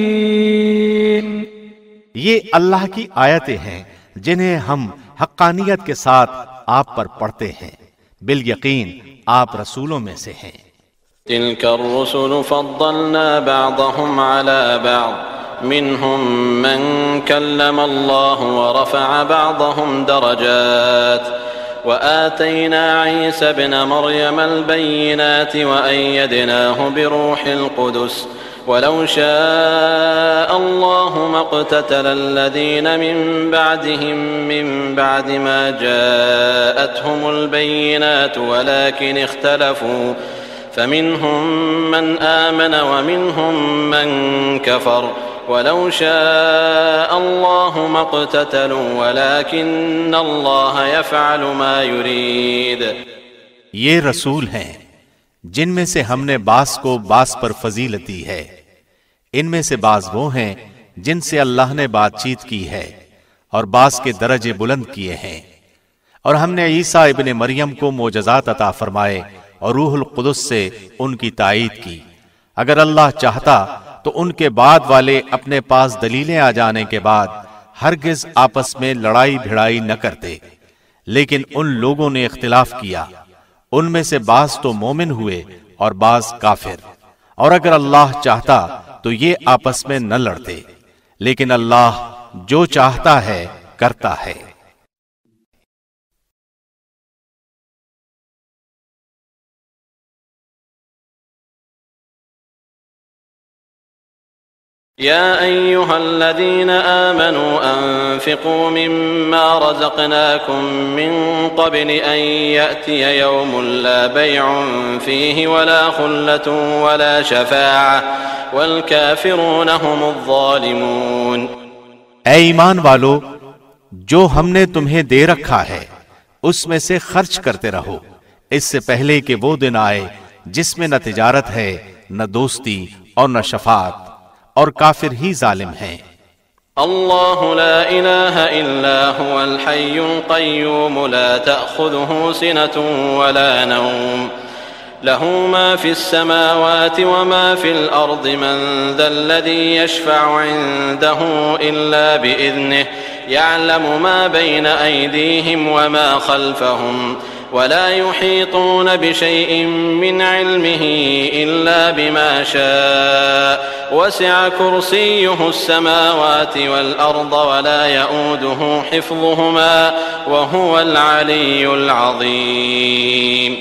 یہ اللہ کی آیتیں ہیں جنہیں ہم حقانیت کے ساتھ آپ پر پڑھتے ہیں، بالیقین آپ رسولوں میں سے ہیں۔ تلك الرسل فضلنا بعضهم على بعض منهم من كلم الله ورفع بعضهم درجات وآتينا عيسى ابن مريم البينات وأيدناه بروح القدس ولو شاء الله ما اقتتل الذين من بعدهم من بعد ما جاءتهم البينات ولكن اختلفوا فمنهم من آمن ومنهم من كفر ولو شاء الله ما اقتتلوا ولكن الله يفعل ما يريد۔ یہ رسول ہیں جن میں سے ہم نے بعض کو بعض پر فضیلت دی ہے، ان میں سے بعض وہ ہیں جن سے اللہ نے بات چیت کی ہے اور بعض کے درجے بلند کیے ہیں، اور ہم نے عیسیٰ ابن مریم کو معجزات عطا فرمائے اور روح القدس سے ان کی تائید کی۔ اگر اللہ چاہتا تو ان کے بعد والے اپنے پاس دلیلیں آ جانے کے بعد ہرگز آپس میں لڑائی بھڑائی نہ کرتے، لیکن ان لوگوں نے اختلاف کیا، ان میں سے بعض تو مومن ہوئے اور بعض کافر، اور اگر اللہ چاہتا تو یہ آپس میں نہ لڑتے، لیکن اللہ جو چاہتا ہے کرتا ہے۔ يا أيها الذين آمنوا أنفقوا مما رزقناكم من قبل أن يأتي يوم لا بيع فيه ولا خلة ولا شفاعة والكافرون هم الظالمون۔ اے ایمان والو، جو ہم نے تمہیں دے رکھا ہے اس میں سے خرچ کرتے رہو، اس سے پہلے کہ وہ دن آئے جس میں نہ تجارت ہے نہ دوستی اور نہ شفاعت، اور کافر ہی ظالم ہیں۔ اللہ لا الہ الا هو الحی القیوم لا تأخذه سنة ولا نوم له ما في السماوات وما في الأرض من ذا الذي يشفع عنده إلا بإذنه يعلم ما بين أيديهم وما خلفهم ولا يحيطون بشيء من علمه إلا بما شاء وسع كرسيه السماوات والأرض ولا يؤوده حفظهما وهو العلي العظيم۔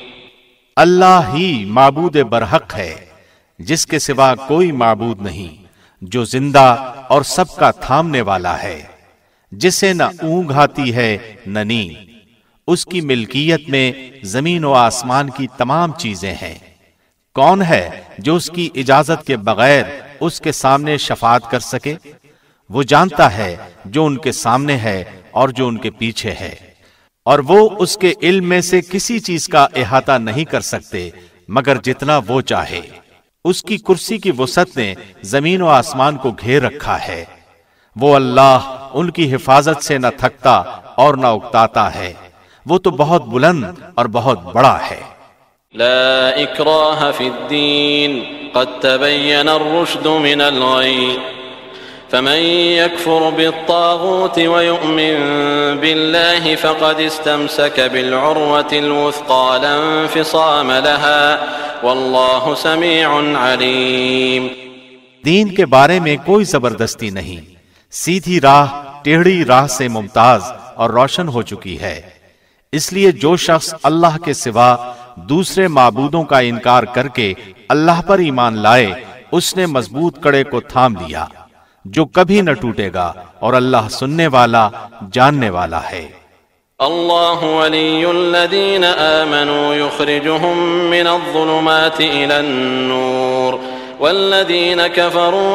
اللہ ہی معبود برحق ہے، جس کے سوا کوئی معبود نہیں، جو زندہ اور سب کا تھامنے والا ہے، جسے نہ اونگ آتی ہے نہ نیند۔ اس کی ملکیت میں زمین و آسمان کی تمام چیزیں ہیں۔ کون ہے جو اس کی اجازت کے بغیر اس کے سامنے شفاعت کر سکے؟ وہ جانتا ہے جو ان کے سامنے ہے اور جو ان کے پیچھے ہے، اور وہ اس کے علم میں سے کسی چیز کا احاطہ نہیں کر سکتے مگر جتنا وہ چاہے۔ اس کی کرسی کی وسعت نے زمین و آسمان کو گھیر رکھا ہے۔ وہ اللہ ان کی حفاظت سے نہ تھکتا اور نہ اکتاتا ہے، وہ تو بہت بلند اور بہت بڑا ہے۔ لا اکراہ فی الدین قد تبین الرشد من الغی فمن يكفر بالطاغوت ويؤمن بالله فقد استمسك بالعروة الوثقى لا انفصام لها والله سميع عليم۔ دین کے بارے میں کوئی زبردستی نہیں، سیدھی راہ ٹیڑھی راہ سے ممتاز اور روشن ہو چکی ہے۔ اس لیے جو شخص اللہ کے سوا دوسرے معبودوں کا انکار کر کے اللہ پر ایمان لائے، اس نے مضبوط کڑے کو تھام لیا جو کبھی نہ ٹوٹے گا، اور اللہ سننے والا جاننے والا ہے۔ اللہ ولی الذین آمنوا یخرجهم من الظلمات الى النور والذین كفروا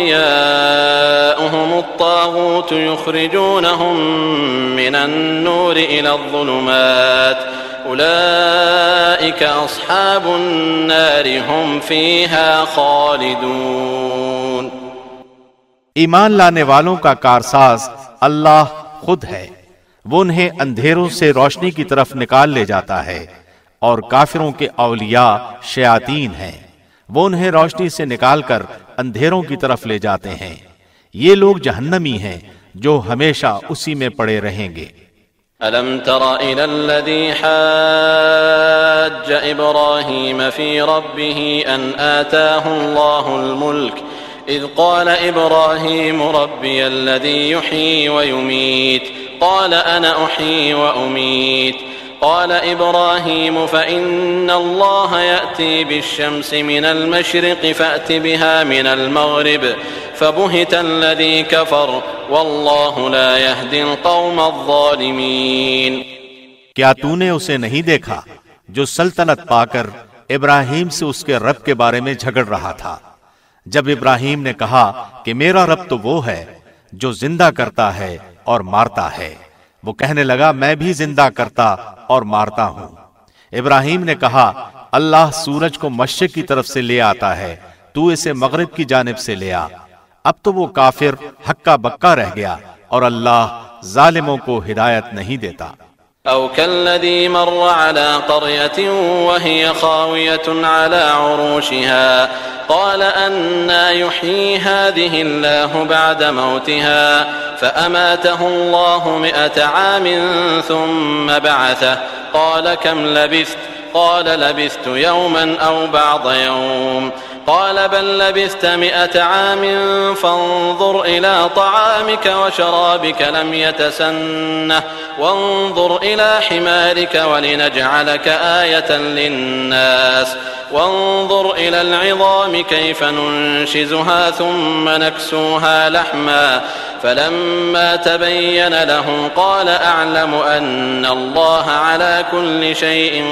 اولیاؤهم الطاغوت یخرجونهم من النور الى الظلمات اولئک اصحاب النار هم فیها خالدون۔ ایمان لانے والوں کا کارساز اللہ خود ہے، وہ انہیں اندھیروں سے روشنی کی طرف نکال لے جاتا ہے، اور کافروں کے اولیاء شیاطین ہیں، وہ انہیں روشنی سے نکال کر اندھیروں کی طرف لے جاتے ہیں۔ یہ لوگ جہنمی ہیں جو ہمیشہ اسی میں پڑے رہیں گے۔ ألم تر إلى الذي حاج إبراهيم في ربه أن آتاه الله الملك إذ قال إبراهيم ربي الذي يحيي ويميت قال أنا أحيي وأميت قال إبراهيم فإن الله يأتي بالشمس من المشرق فأت بها من المغرب فبهت الذي كفر والله لا يهدي القوم الظالمين۔ کیا تو نے اسے نہیں دیکھا جو سلطنت پا کر ابراہیم سے اس کے رب کے بارے میں جھگڑ رہا تھا؟ جب ابراہیم نے کہا کہ میرا رب تو وہ ہے جو زندہ کرتا ہے اور مارتا ہے، وہ کہنے لگا میں بھی زندہ کرتا اور مارتا ہوں۔ ابراہیم نے کہا اللہ سورج کو مشرق کی طرف سے لے آتا ہے، تو اسے مغرب کی جانب سے لے آ۔ اب تو وہ کافر ہکا بکا رہ گیا، اور اللہ ظالموں کو ہدایت نہیں دیتا۔ أو كالذي مر على قرية وهي خاوية على عروشها قال أنى يحيي هذه الله بعد موتها فأماته الله مئة عام ثم بعثه قال كم لبثت قال لبثت يوما أو بعض يوم قال بل لبثت مئة عام فانظر إلى طعامك وشرابك لم يتسنه وانظر إلى حمارك ولنجعلك آية للناس وانظر إلى العظام كيف ننشزها ثم نكسوها لحما فلما تبين له قال أعلم أن الله على كل شيء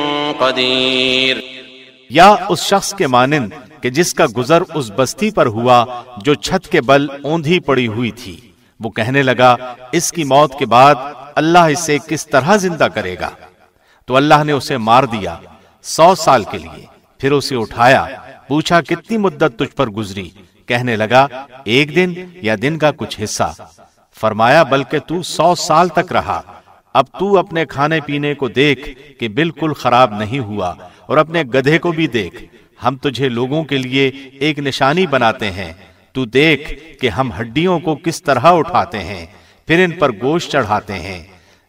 قدير۔ یا اس شخص کے مانند کہ جس کا گزر اس بستی پر ہوا جو چھت کے بل اوندھی پڑی ہوئی تھی، وہ کہنے لگا اس کی موت کے بعد اللہ اسے کس طرح زندہ کرے گا؟ تو اللہ نے اسے مار دیا سو سال کے لیے، پھر اسے اٹھایا، پوچھا کتنی مدت تجھ پر گزری؟ کہنے لگا ایک دن یا دن کا کچھ حصہ۔ فرمایا بلکہ تو سو سال تک رہا، اب تو اپنے کھانے پینے کو دیکھ کہ بالکل خراب نہیں ہوا، اور اپنے گدھے کو بھی دیکھ، ہم تجھے لوگوں کے لیے ایک نشانی بناتے ہیں، تو دیکھ کہ ہم ہڈیوں کو کس طرح اٹھاتے ہیں، پھر ان پر گوشت چڑھاتے ہیں۔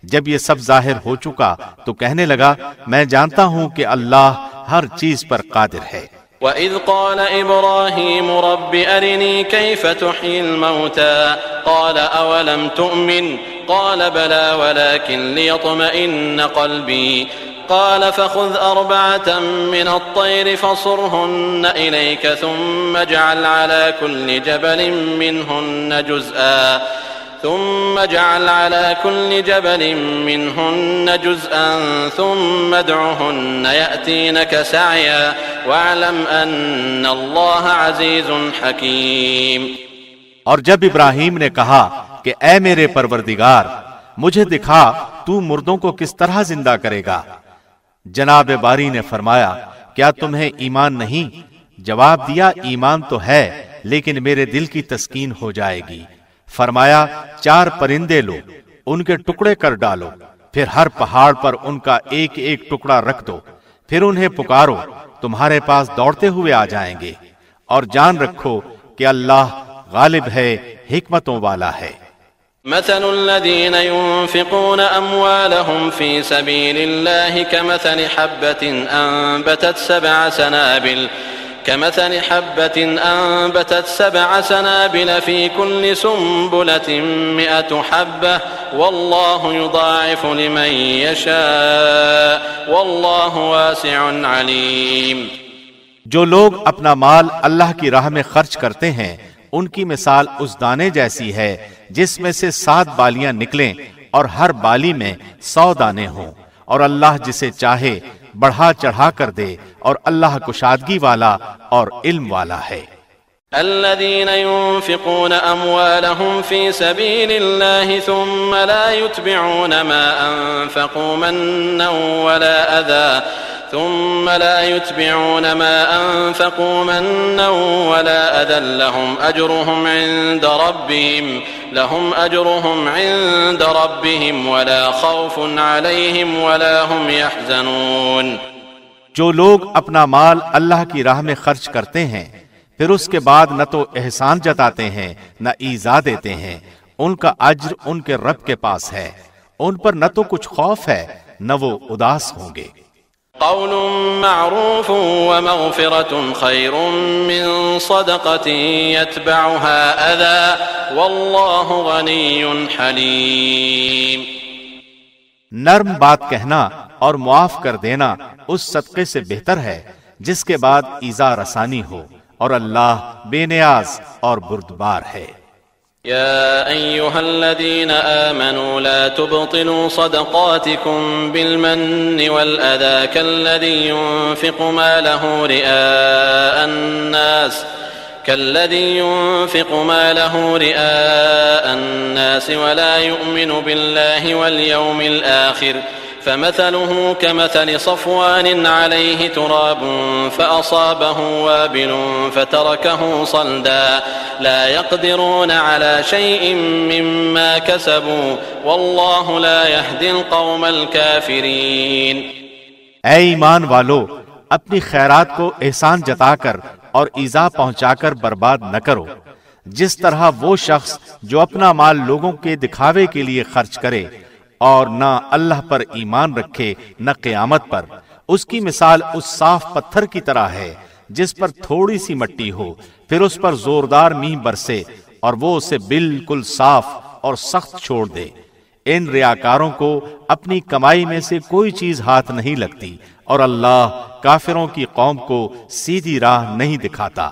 جب یہ سب ظاہر ہو چکا تو کہنے لگا میں جانتا ہوں کہ اللہ ہر چیز پر قادر ہے۔ وَإِذْ قَالَ إِبْرَاهِيمُ رَبِّ أَرِنِي كَيْفَ تُحْيِي الْمَوْتَى قَالَ أَوَلَمْ تُؤْمِنْ قَالَ بَلَى وَلَكِنْ لِيَطْمَئِنَّ قَلْبِي قال فخذ أربعة من الطير فصرهن إليك ثم اجعل على كل جبل منهن جزءا ثم اجعل على كل جبل منهن جزءا ثم ادعهن يأتينك سعيا واعلم أن الله عزيز حكيم۔ اور جب ابراہیم نے کہا کہ اے میرے پروردگار مجھے دکھا تو مردوں کو کس طرح زندہ کرے گا، جناب باری نے فرمایا کیا تمہیں ایمان نہیں؟ جواب دیا ایمان تو ہے لیکن میرے دل کی تسکین ہو جائے گی۔ فرمایا چار پرندے لو، ان کے ٹکڑے کر ڈالو، پھر ہر پہاڑ پر ان کا ایک ایک ٹکڑا رکھ دو، پھر انہیں پکارو، تمہارے پاس دوڑتے ہوئے آ جائیں گے، اور جان رکھو کہ اللہ غالب ہے، حکمتوں والا ہے۔ مثل الذين ينفقون أموالهم في سبيل الله كمثل حبة أنبتت سبع سنابل كمثل حبة أنبتت سبع سنابل في كل سنبلة مئة حبة والله يضاعف لمن يشاء والله واسع عليم۔ جو لوگ اپنا مال اللہ کی راہ میں خرچ کرتے ہیں ان کی مثال اس دانے جیسی ہے جس میں سے سات بالیاں نکلیں اور ہر بالی میں سو دانے ہوں، اور اللہ جسے چاہے بڑھا چڑھا کر دے، اور اللہ کشادگی والا اور علم والا ہے۔ الذين ينفقون أموالهم في سبيل الله ثم لا يتبعون ما أنفقوا منا ولا أذى ثم لا يتبعون ما أنفقوا منا ولا أذى لهم أجرهم عند ربهم لهم أجرهم عند ربهم ولا خوف عليهم ولا هم يحزنون۔ جو لوگ اپنا مال اللہ کی راہ میں خرچ کرتے ہیں پھر اس کے بعد نہ تو احسان جتاتے ہیں نہ ایذا دیتے ہیں، ان کا اجر ان کے رب کے پاس ہے، ان پر نہ تو کچھ خوف ہے نہ وہ اداس ہوں گے۔ قول معروف ومغفرة خير من صدقة يتبعها أذى والله غني حليم۔ نرم بات کہنا اور معاف کر دینا اس صدقے سے بہتر ہے جس کے بعد ایذا رسانی ہو، اور اللہ بے نیاز اور بردبار ہے۔ يا أيها الذين آمنوا لا تبطلوا صدقاتكم بالمن والأذى كالذي ينفق ماله رئاء الناس كالذي ينفق ماله رئاء الناس ولا يؤمن بالله واليوم الآخر فمثله كمثل صفوان عليه تراب فأصابه وابل فتركه صلدا لا يقدرون على شيء مما كسبوا والله لا يهدي القوم الكافرين۔ اے ایمان والو اپنی خیرات کو احسان جتا کر اور ایذا پہنچا کر برباد نہ کرو، جس طرح وہ شخص جو اپنا مال لوگوں کے دکھاوے کے لیے خرچ کرے اور نہ اللہ پر ایمان رکھے نہ قیامت پر، اس کی مثال اس صاف پتھر کی طرح ہے جس پر تھوڑی سی مٹی ہو، پھر اس پر زوردار میہ برسے اور وہ اسے بالکل صاف اور سخت چھوڑ دے۔ ان ریاکاروں کو اپنی کمائی میں سے کوئی چیز ہاتھ نہیں لگتی، اور اللہ کافروں کی قوم کو سیدھی راہ نہیں دکھاتا۔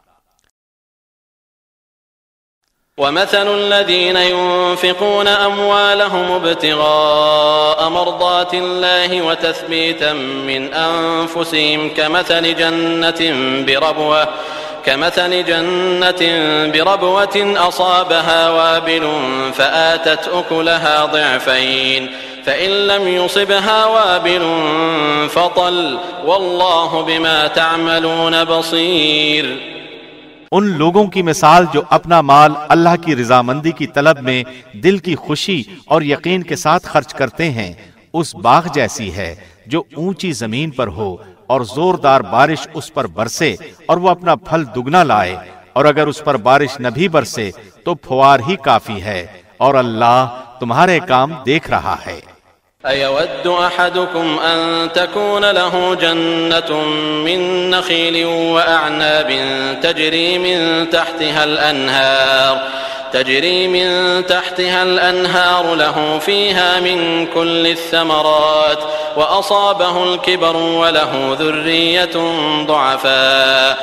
ومثل الذين ينفقون أموالهم ابتغاء مرضات الله وتثبيتا من أنفسهم كمثل جنة بربوة كمثل جنة بربوة أصابها وابل فآتت أكلها ضعفين فإن لم يصبها وابل فطل والله بما تعملون بصير۔ ان لوگوں کی مثال جو اپنا مال اللہ کی رضامندی کی طلب میں دل کی خوشی اور یقین کے ساتھ خرچ کرتے ہیں اس باغ جیسی ہے جو اونچی زمین پر ہو اور زوردار بارش اس پر برسے اور وہ اپنا پھل دگنا لائے، اور اگر اس پر بارش نہ بھی برسے تو پھوار ہی کافی ہے، اور اللہ تمہارے کام دیکھ رہا ہے۔ أيود أحدكم أن تكون له جنة من نخيل وأعناب تجري من تحتها الأنهار تجري من تحتها الأنهار له فيها من كل الثمرات وأصابه الكبر وله ذرية ضعفاء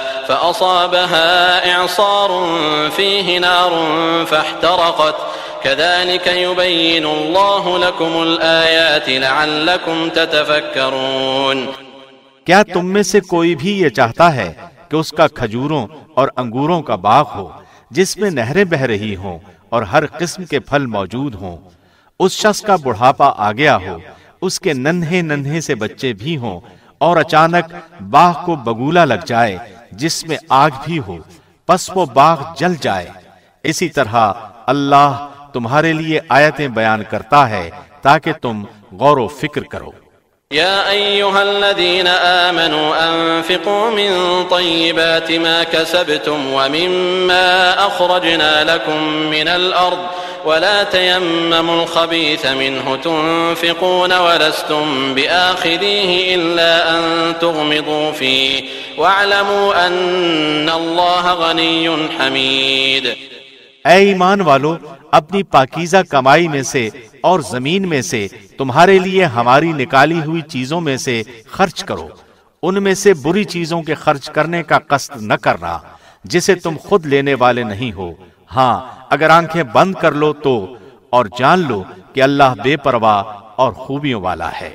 فأصابها إعصار فيه نار فاحترقت كذلك يبين الله لكم الآيات لعلكم تتفكرون۔ کیا تم میں سے کوئی بھی یہ چاہتا ہے کہ اس کا کھجوروں اور انگوروں کا باغ ہو جس میں نہریں بہ رہی ہوں اور ہر قسم کے پھل موجود ہوں، اس شخص کا بڑھاپا آ گیا ہو، اس کے ننھے ننھے سے بچے بھی ہوں، اور اچانک باغ کو بگولا لگ جائے جس میں آگ بھی ہو، پس وہ باغ جل جائے۔ اسی طرح اللہ تمہارے لیے آیتیں بیان کرتا ہے تاکہ تم غور و فکر کرو۔ يا أيها الذين آمنوا أنفقوا من طيبات ما كسبتم ومما أخرجنا لكم من الأرض ولا تيمموا الخبيث منه تنفقون ولستم بآخذيه إلا أن تغمضوا فيه واعلموا أن الله غني حميد۔ اے ایمان والو، اپنی پاکیزہ کمائی میں سے اور زمین میں سے تمہارے لیے ہماری نکالی ہوئی چیزوں میں سے خرچ کرو، ان میں سے بری چیزوں کے خرچ کرنے کا قصد نہ کرنا جسے تم خود لینے والے نہیں ہو۔ ہاں، اگر آنکھیں بند کر لو تو، اور جان لو کہ اللہ بے پرواہ اور خوبیوں والا ہے۔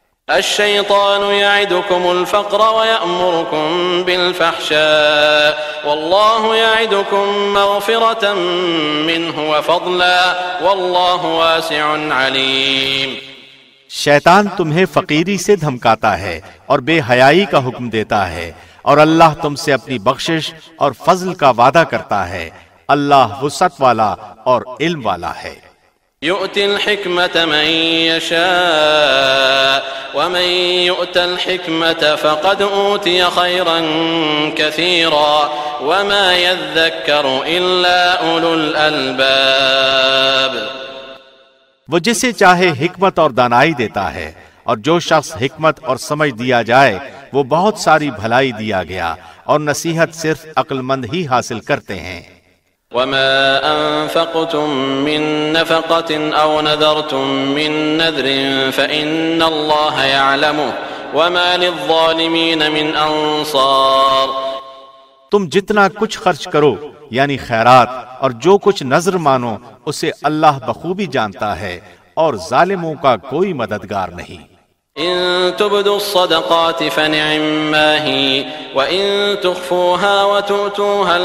الشيطان يعدكم الفقر ويأمركم بالفحشاء والله يعدكم مغفرة منه وفضلا والله واسع عليم۔ شیطان تمہیں فقیری سے دھمکاتا ہے اور بے حیائی کا حکم دیتا ہے، اور اللہ تم سے اپنی بخشش اور فضل کا وعدہ کرتا ہے۔ اللہ وسعت والا اور علم والا ہے۔ يؤتي الحكمة من يشاء ومن يؤت الحكمة فقد أوتي خيرا كثيرا وما يذكر إلا أولو الألباب۔ وہ جسے چاہے حکمت اور دانائی دیتا ہے، اور جو شخص حکمت اور سمجھ دیا جائے وہ بہت ساری بھلائی دیا گیا، اور نصیحت صرف عقل مند ہی حاصل کرتے ہیں۔ وما أنفقتم من نفقة أو نذرتم من نذر فإن الله يعلمه وما للظالمين من أنصار۔ تم جتنا کچھ خرچ کرو یعنی خیرات اور جو کچھ نذر مانو اسے اللہ بخوبی جانتا ہے، اور ظالموں کا کوئی مددگار نہیں۔ إن تبدوا الصدقات فنعما هي وإن تخفوها وتؤتوها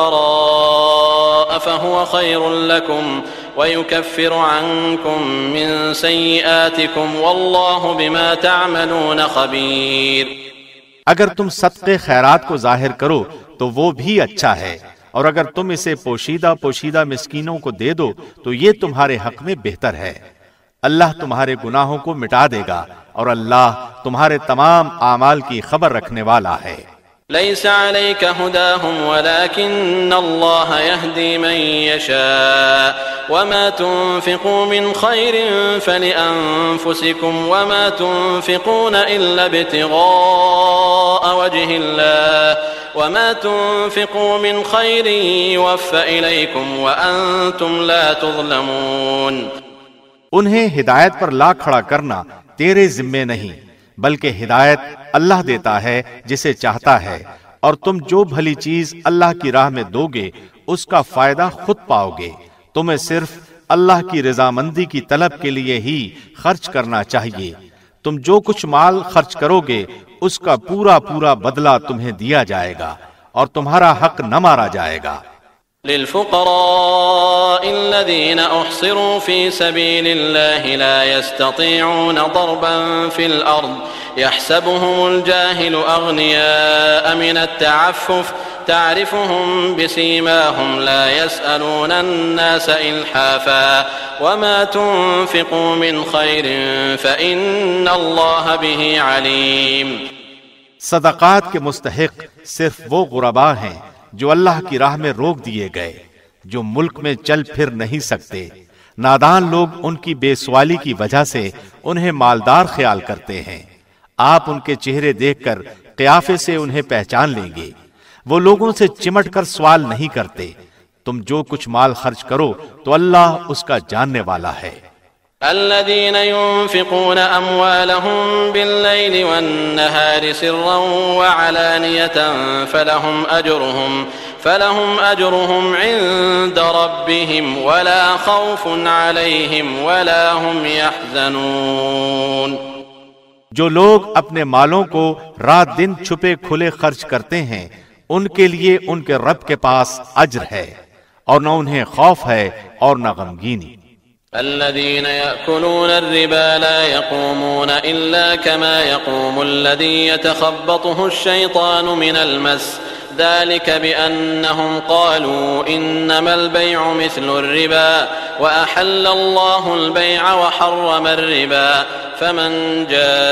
الفقراء فهو خير لكم ويكفر عنكم من سيئاتكم والله بما تعملون خبير۔ اگر تم صدقے خیرات کو ظاہر کرو تو وہ بھی اچھا ہے، اور اگر تم اسے پوشیدہ پوشیدہ مسکینوں کو دے دو تو یہ تمہارے حق میں بہتر ہے۔ اللہ تمہارے گناہوں کو مٹا دے گا، اور اللہ تمہارے تمام اعمال کی خبر رکھنے والا ہے۔ ليس عليك هداهم ولكن الله يهدي من يشاء وما تنفقوا من خير فلأنفسكم وما تنفقون إلا ابتغاء وجه الله وما تنفقوا من خير يوفى إليكم وأنتم لا تظلمون۔ انہیں ہدایت پر لا کھڑا کرنا تیرے ذمے نہیں، بلکہ ہدایت اللہ دیتا ہے جسے چاہتا ہے، اور تم جو بھلی چیز اللہ کی راہ میں دو گے اس کا فائدہ خود پاؤ گے۔ تمہیں صرف اللہ کی رضامندی کی طلب کے لیے ہی خرچ کرنا چاہیے۔ تم جو کچھ مال خرچ کرو گے اس کا پورا پورا بدلہ تمہیں دیا جائے گا، اور تمہارا حق نہ مارا جائے گا۔ للفقراء الذين أحصروا في سبيل الله لا يستطيعون ضربا في الأرض يحسبهم الجاهل أغنياء من التعفف تعرفهم بسيماهم لا يسألون الناس إلحافا وما تنفقوا من خير فإن الله به عليم۔ صدقات کے مستحق صرف وہ غرباء ہیں جو اللہ کی راہ میں روک دیے گئے، جو ملک میں چل پھر نہیں سکتے، نادان لوگ ان کی بے سوالی کی وجہ سے انہیں مالدار خیال کرتے ہیں۔ آپ ان کے چہرے دیکھ کر قیافے سے انہیں پہچان لیں گے۔ وہ لوگوں سے چمٹ کر سوال نہیں کرتے۔ تم جو کچھ مال خرچ کرو تو اللہ اس کا جاننے والا ہے۔ الذين ينفقون أموالهم بالليل والنهار سرا وعلانية فلهم أجرهم فلهم أجرهم عند ربهم ولا خوف عليهم ولا هم يحزنون۔ جو لوگ اپنے مالوں کو رات دن چھپے کھلے خرچ کرتے ہیں ان کے لیے ان کے رب کے پاس اجر ہے اور نہ انہیں خوف ہے اور نہ غمگینی۔ الذين يأكلون الربا لا يقومون إلا كما يقوم الذي يتخبطه الشيطان من المس ذلك بأنهم قالوا إنما البيع مثل الربا وأحل الله البيع وحرم الربا فمن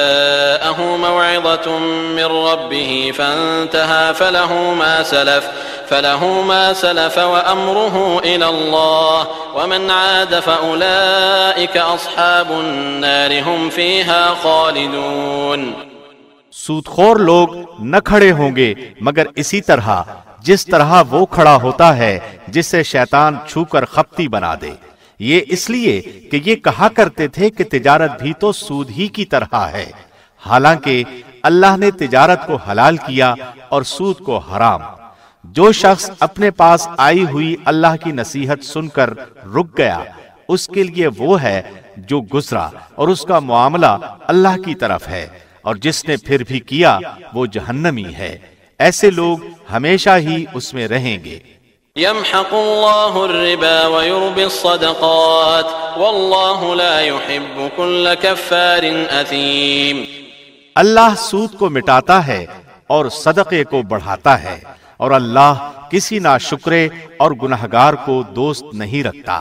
جاءه موعظة من ربه فانتهى فله ما سلف فله ما سلف وأمره إلى الله ومن عاد فأولئك أصحاب النار هم فيها خالدون۔ سودخور لوگ نہ کھڑے ہوں گے مگر اسی طرح جس طرح وہ کھڑا ہوتا ہے جسے شیطان چھو کر خپتی بنا دے۔ یہ اس لیے کہ یہ کہا کرتے تھے کہ تجارت بھی تو سود ہی کی طرح ہے، حالانکہ اللہ نے تجارت کو حلال کیا اور سود کو حرام۔ جو شخص اپنے پاس آئی ہوئی اللہ کی نصیحت سن کر رک گیا اس کے لیے وہ ہے جو گزرا اور اس کا معاملہ اللہ کی طرف ہے، اور جس نے پھر بھی کیا وہ جہنمی ہے۔ ایسے لوگ ہمیشہ ہی اس میں رہیں گے۔ يمحق الله الربا ويربي الصدقات والله لا يحب كل كفار أثيم۔ اللہ سود کو مٹاتا ہے اور صدقے کو بڑھاتا ہے، اور اللہ کسی ناشکرے اور گنہگار کو دوست نہیں رکھتا۔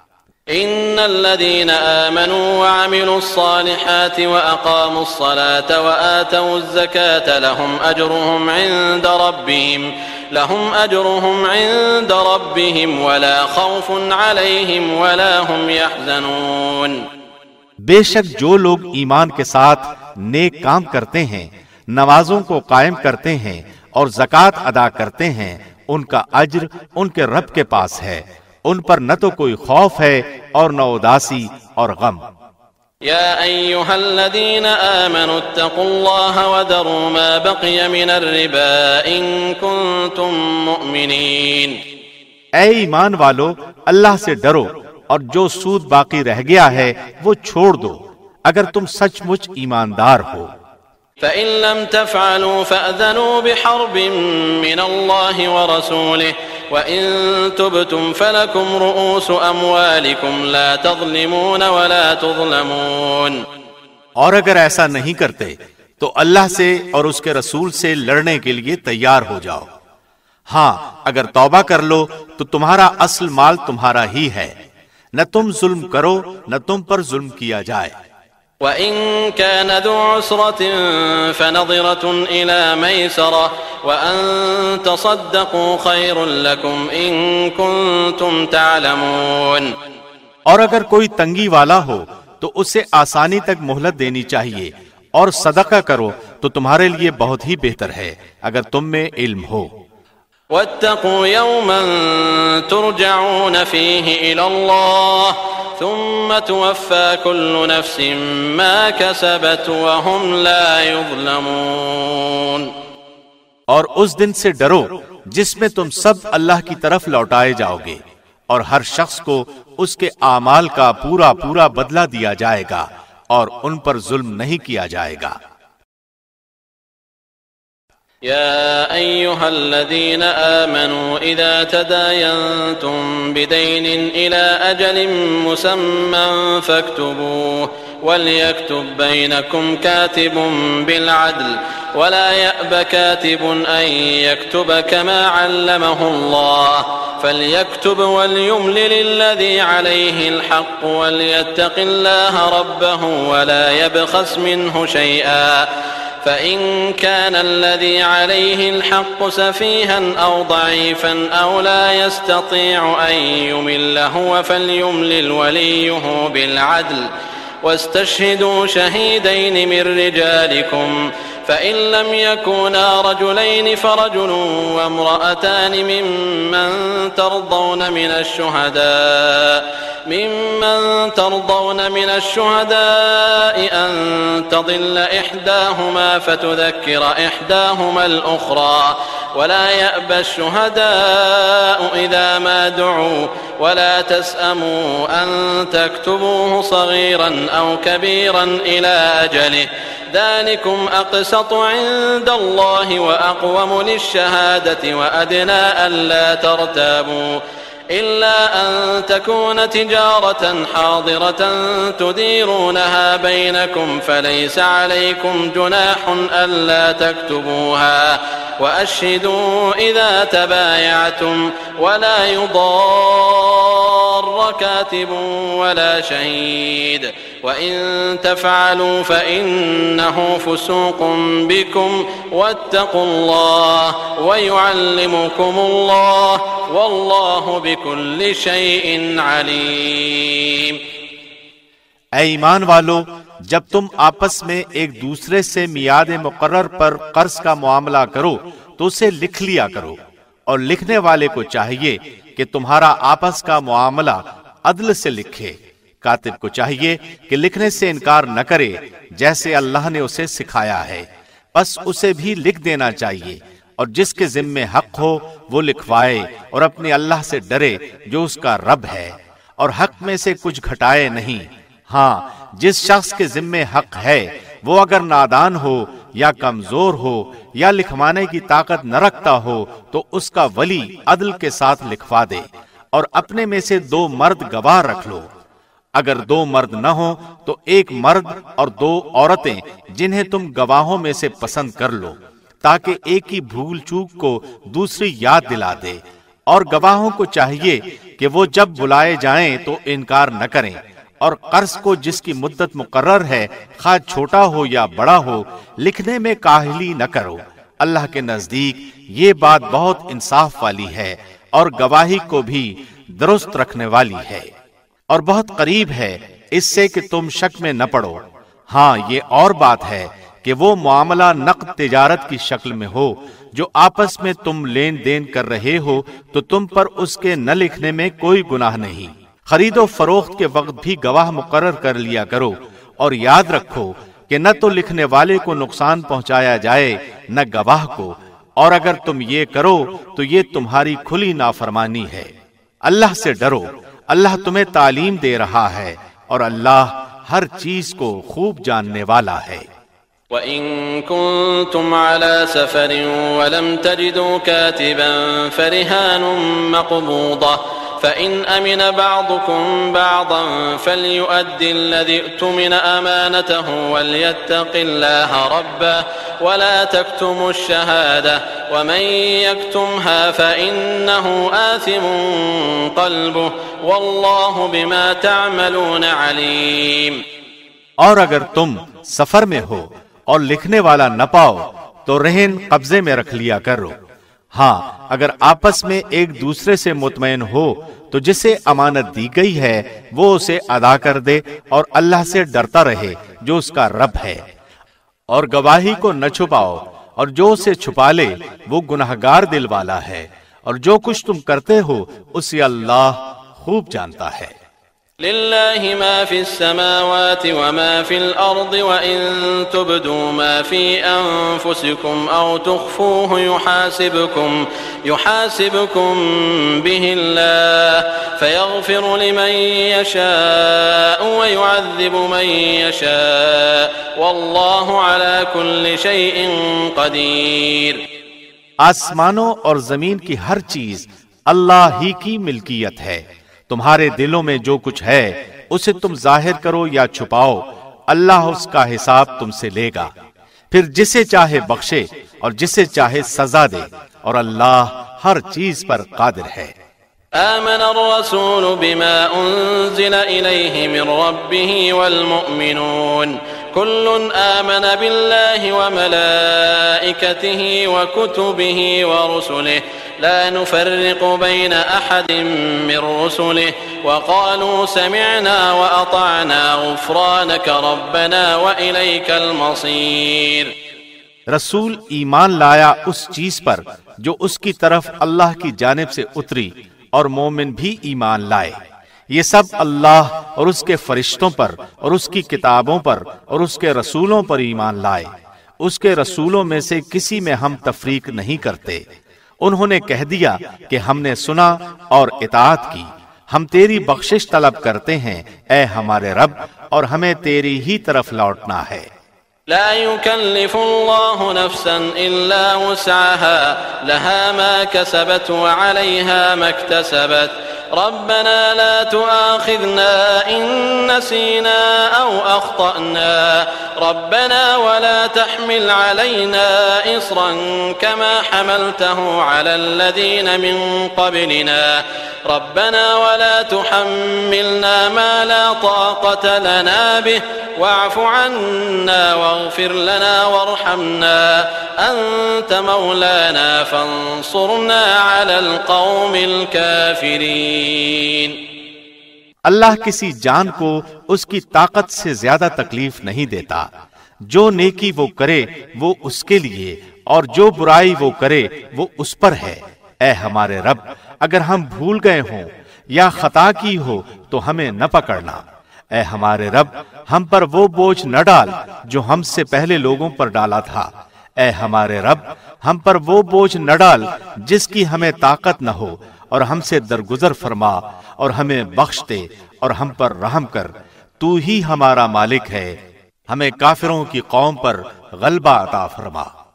إن الذين آمنوا وعملوا الصالحات وأقاموا الصلاة وآتوا الزكاة لهم أجرهم عند ربهم لهم أجرهم عند ربهم ولا خوف عليهم ولا هم يحزنون۔ بے شک جو لوگ ایمان کے ساتھ نیک کام کرتے ہیں، نمازوں کو قائم کرتے ہیں اور زکوٰۃ ادا کرتے ہیں، ان کا اجر ان کے رب کے پاس ہے، ان پر نہ تو کوئی خوف ہے اور نہ اداسی اور غم۔ يا أيها الذين آمنوا اتقوا الله وذروا ما بقي من الربا إن كنتم مؤمنين۔ اے ایمان والو، اللہ سے ڈرو اور جو سود باقی رہ گیا ہے وہ چھوڑ دو اگر تم سچ مچ ایماندار ہو۔ فإن لم تفعلوا فأذنوا بحرب من الله ورسوله وإن تبتم فلكم رؤوس أموالكم لا تظلمون ولا تظلمون۔ اور اگر ایسا نہیں کرتے تو اللہ سے اور اس کے رسول سے لڑنے کے لیے تیار ہو جاؤ۔ ہاں اگر توبہ کر لو تو تمہارا اصل مال تمہارا ہی ہے، نہ تم ظلم کرو نہ تم پر ظلم کیا جائے۔ وَإِن كَانَ ذُو عُسْرَةٍ فَنَظِرَةٌ إِلَى مَيْسَرَةٍ وَأَن تَصَدَّقُوا خَيْرٌ لَكُمْ إِن كُنتُمْ تَعْلَمُونَ۔ اور اگر کوئی تنگی والا ہو تو اسے آسانی تک مہلت دینی چاہیے، اور صدقہ کرو تو تمہارے لیے بہت ہی بہتر ہے اگر تم میں علم ہو۔ وَاتَّقُوا يَوْمًا تُرْجَعُونَ فِيهِ إِلَى اللَّهِ ثُمَّ تُوَفَّى كُلُّ نَفْسٍ مَا كَسَبَتْ وَهُمْ لَا يُظْلَمُونَ۔ اور اس دن سے ڈرو جس میں تم سب اللہ کی طرف لوٹائے جاؤ گے، اور ہر شخص کو اس کے اعمال کا پورا پورا بدلہ دیا جائے گا، اور ان پر ظلم نہیں کیا جائے گا۔ يا أيها الذين آمنوا إذا تداينتم بدين إلى أجل مسمى فاكتبوه وليكتب بينكم كاتب بالعدل ولا يأب كاتب أن يكتب كما علمه الله فليكتب وليملل الذي عليه الحق وليتق الله ربه ولا يبخس منه شيئا فإن كان الذي عليه الحق سفيها أو ضعيفا أو لا يستطيع أن يمل هو فليملل وليه بالعدل واستشهدوا شهيدين من رجالكم فإن لم يكونا رجلين فرجل وامرأتان ممن ترضون من الشهداء ممن ترضون من الشهداء أن تضل إحداهما فتذكر إحداهما الأخرى ولا يأبى الشهداء إذا ما دعوا ولا تسأموا أن تكتبوه صغيرا أو كبيرا إلى أجله ذلكم أقسط عند الله وأقوم للشهادة وأدنى ألا ترتابوا إلا أن تكون تجارة حاضرة تديرونها بينكم فليس عليكم جناح ألا تكتبوها وأشهدوا إذا تبايعتم ولا يضار كاتب ولا شهيد وإن تفعلوا فإنه فسوق بكم واتقوا الله ويعلمكم الله والله بكل شيء عليم۔ اے ایمان والو، جب تم آپس میں ایک دوسرے سے میعاد مقرر پر قرض کا معاملہ کرو تو اسے لکھ لیا کرو، اور لکھنے والے کو چاہیے کہ تمہارا آپس کا معاملہ عدل سے لکھے۔ کاتب کو چاہیے کہ لکھنے سے انکار نہ کرے جیسے اللہ نے اسے سکھایا ہے، بس اسے بھی لکھ دینا چاہیے، اور جس کے ذمے حق ہو وہ لکھوائے اور اپنے اللہ سے ڈرے جو اس کا رب ہے، اور حق میں سے کچھ گھٹائے نہیں۔ ہاں، جس شخص کے ذمے حق ہے وہ اگر نادان ہو یا کمزور ہو یا لکھوانے کی طاقت نہ رکھتا ہو تو اس کا ولی عدل کے ساتھ لکھوا دے، اور اپنے میں سے دو مرد گواہ رکھ لو۔ اگر دو مرد نہ ہوں تو ایک مرد اور دو عورتیں جنہیں تم گواہوں میں سے پسند کر لو، تاکہ ایک ہی بھول چوک کو دوسری یاد دلا دے۔ اور گواہوں کو چاہیے کہ وہ جب بلائے جائیں تو انکار نہ کریں، اور قرض کو جس کی مدت مقرر ہے خواہ چھوٹا ہو یا بڑا ہو لکھنے میں کاہلی نہ کرو۔ اللہ کے نزدیک یہ بات بہت انصاف والی ہے اور گواہی کو بھی درست رکھنے والی ہے، اور بہت قریب ہے اس سے کہ تم شک میں نہ پڑو۔ ہاں، یہ اور بات ہے کہ وہ معاملہ نقد تجارت کی شکل میں ہو جو آپس میں تم لین دین کر رہے ہو تو تم پر اس کے نہ لکھنے میں کوئی گناہ نہیں۔ خرید و فروخت کے وقت بھی گواہ مقرر کر لیا کرو، اور یاد رکھو کہ نہ تو لکھنے والے کو نقصان پہنچایا جائے نہ گواہ کو، اور اگر تم یہ کرو تو یہ تمہاری کھلی نافرمانی ہے۔ اللہ سے ڈرو، اللہ تمہیں تعلیم دے رہا ہے، اور اللہ ہر چیز کو خوب جاننے والا ہے۔ وَإِن كُنتُمْ عَلَى سَفَرٍ وَلَمْ تَجِدُوا كَاتِبًا فَرِهَانٌ مَّقْبُوضَةٌ فَإِنْ أَمِنَ بَعْضُكُمْ بَعْضًا فَلْيُؤَدِّ الَّذِي اؤْتُمِنَ أَمَانَتَهُ وَلْيَتَّقِ اللَّهَ رَبَّهُ وَلَا تَكْتُمُوا الشَّهَادَةَ وَمَن يَكْتُمْهَا فَإِنَّهُ آثِمٌ قَلْبُهُ وَاللَّهُ بِمَا تَعْمَلُونَ عَلِيمٌ۔ اور اگر تم سفر میں ہو اور لکھنے والا نہ پاؤ تو رہن قبضے میں رکھ لیا کرو۔ ہاں، اگر آپس میں ایک دوسرے سے مطمئن ہو تو جسے امانت دی گئی ہے وہ اسے ادا کر دے اور اللہ سے ڈرتا رہے جو اس کا رب ہے، اور گواہی کو نہ چھپاؤ، اور جو اسے چھپا لے وہ گناہگار دل والا ہے، اور جو کچھ تم کرتے ہو اسے اللہ خوب جانتا ہے۔ لله ما في السماوات وما في الأرض وإن تبدوا ما في أنفسكم أو تخفوه يحاسبكم يحاسبكم به الله فيغفر لمن يشاء ويعذب من يشاء والله على كل شيء قدير۔ آسمانوں اور زمین کی ہر چیز اللہ ہی کی ملکیت ہے۔ تمہارے دلوں میں جو کچھ ہے اسے تم ظاہر کرو یا چھپاؤ، اللہ اس کا حساب تم سے لے گا، پھر جسے چاہے بخشے اور جسے چاہے سزا دے، اور اللہ ہر چیز پر قادر ہے۔ آمن الرسول بما انزل الیہ من ربہ والمؤمنون كل آمن بالله وملائكته وكتبه ورسله لا نفرق بين أحد من رسله وقالوا سمعنا وأطعنا غفرانك ربنا وإليك المصير۔ رسول ایمان لایا اس چیز پر جو اس کی طرف اللہ کی جانب سے اتری، اور مومن بھی ایمان لائے۔ یہ سب اللہ اور اس کے فرشتوں پر اور اس کی کتابوں پر اور اس کے رسولوں پر ایمان لائے۔ اس کے رسولوں میں سے کسی میں ہم تفریق نہیں کرتے۔ انہوں نے کہہ دیا کہ ہم نے سنا اور اطاعت کی، ہم تیری بخشش طلب کرتے ہیں اے ہمارے رب، اور ہمیں تیری ہی طرف لوٹنا ہے۔ لا يكلف الله نفسا إلا وسعها لها ما كسبت وعليها ما اكتسبت ربنا لا تؤاخذنا إن نسينا أو أخطأنا ربنا ولا تحمل علينا إصرا كما حملته على الذين من قبلنا ربنا ولا تحملنا ما لا طاقة لنا به واعف عنا واغفر لنا وارحمنا أنت مولانا فانصرنا على القوم الكافرين۔ اللہ کسی جان کو اس کی طاقت سے زیادہ تکلیف نہیں دیتا۔ جو نیکی وہ کرے وہ اس کے لیے، اور جو برائی وہ کرے وہ اس پر ہے۔ اے ہمارے رب، اگر ہم بھول گئے ہوں یا خطا کی ہو تو ہمیں نہ پکڑنا۔ اے ہمارے رب، ہم پر وہ بوجھ نہ ڈال جو ہم سے پہلے لوگوں پر ڈالا تھا۔ اے ہمارے رب، ہم پر وہ بوجھ نہ ڈال جس کی ہمیں طاقت نہ ہو، اور ہم سے درگزر فرما اور ہمیں بخش دے اور ہم پر رحم کر۔ تو ہی ہمارا مالک ہے، ہمیں کافروں کی قوم پر غلبہ عطا فرما۔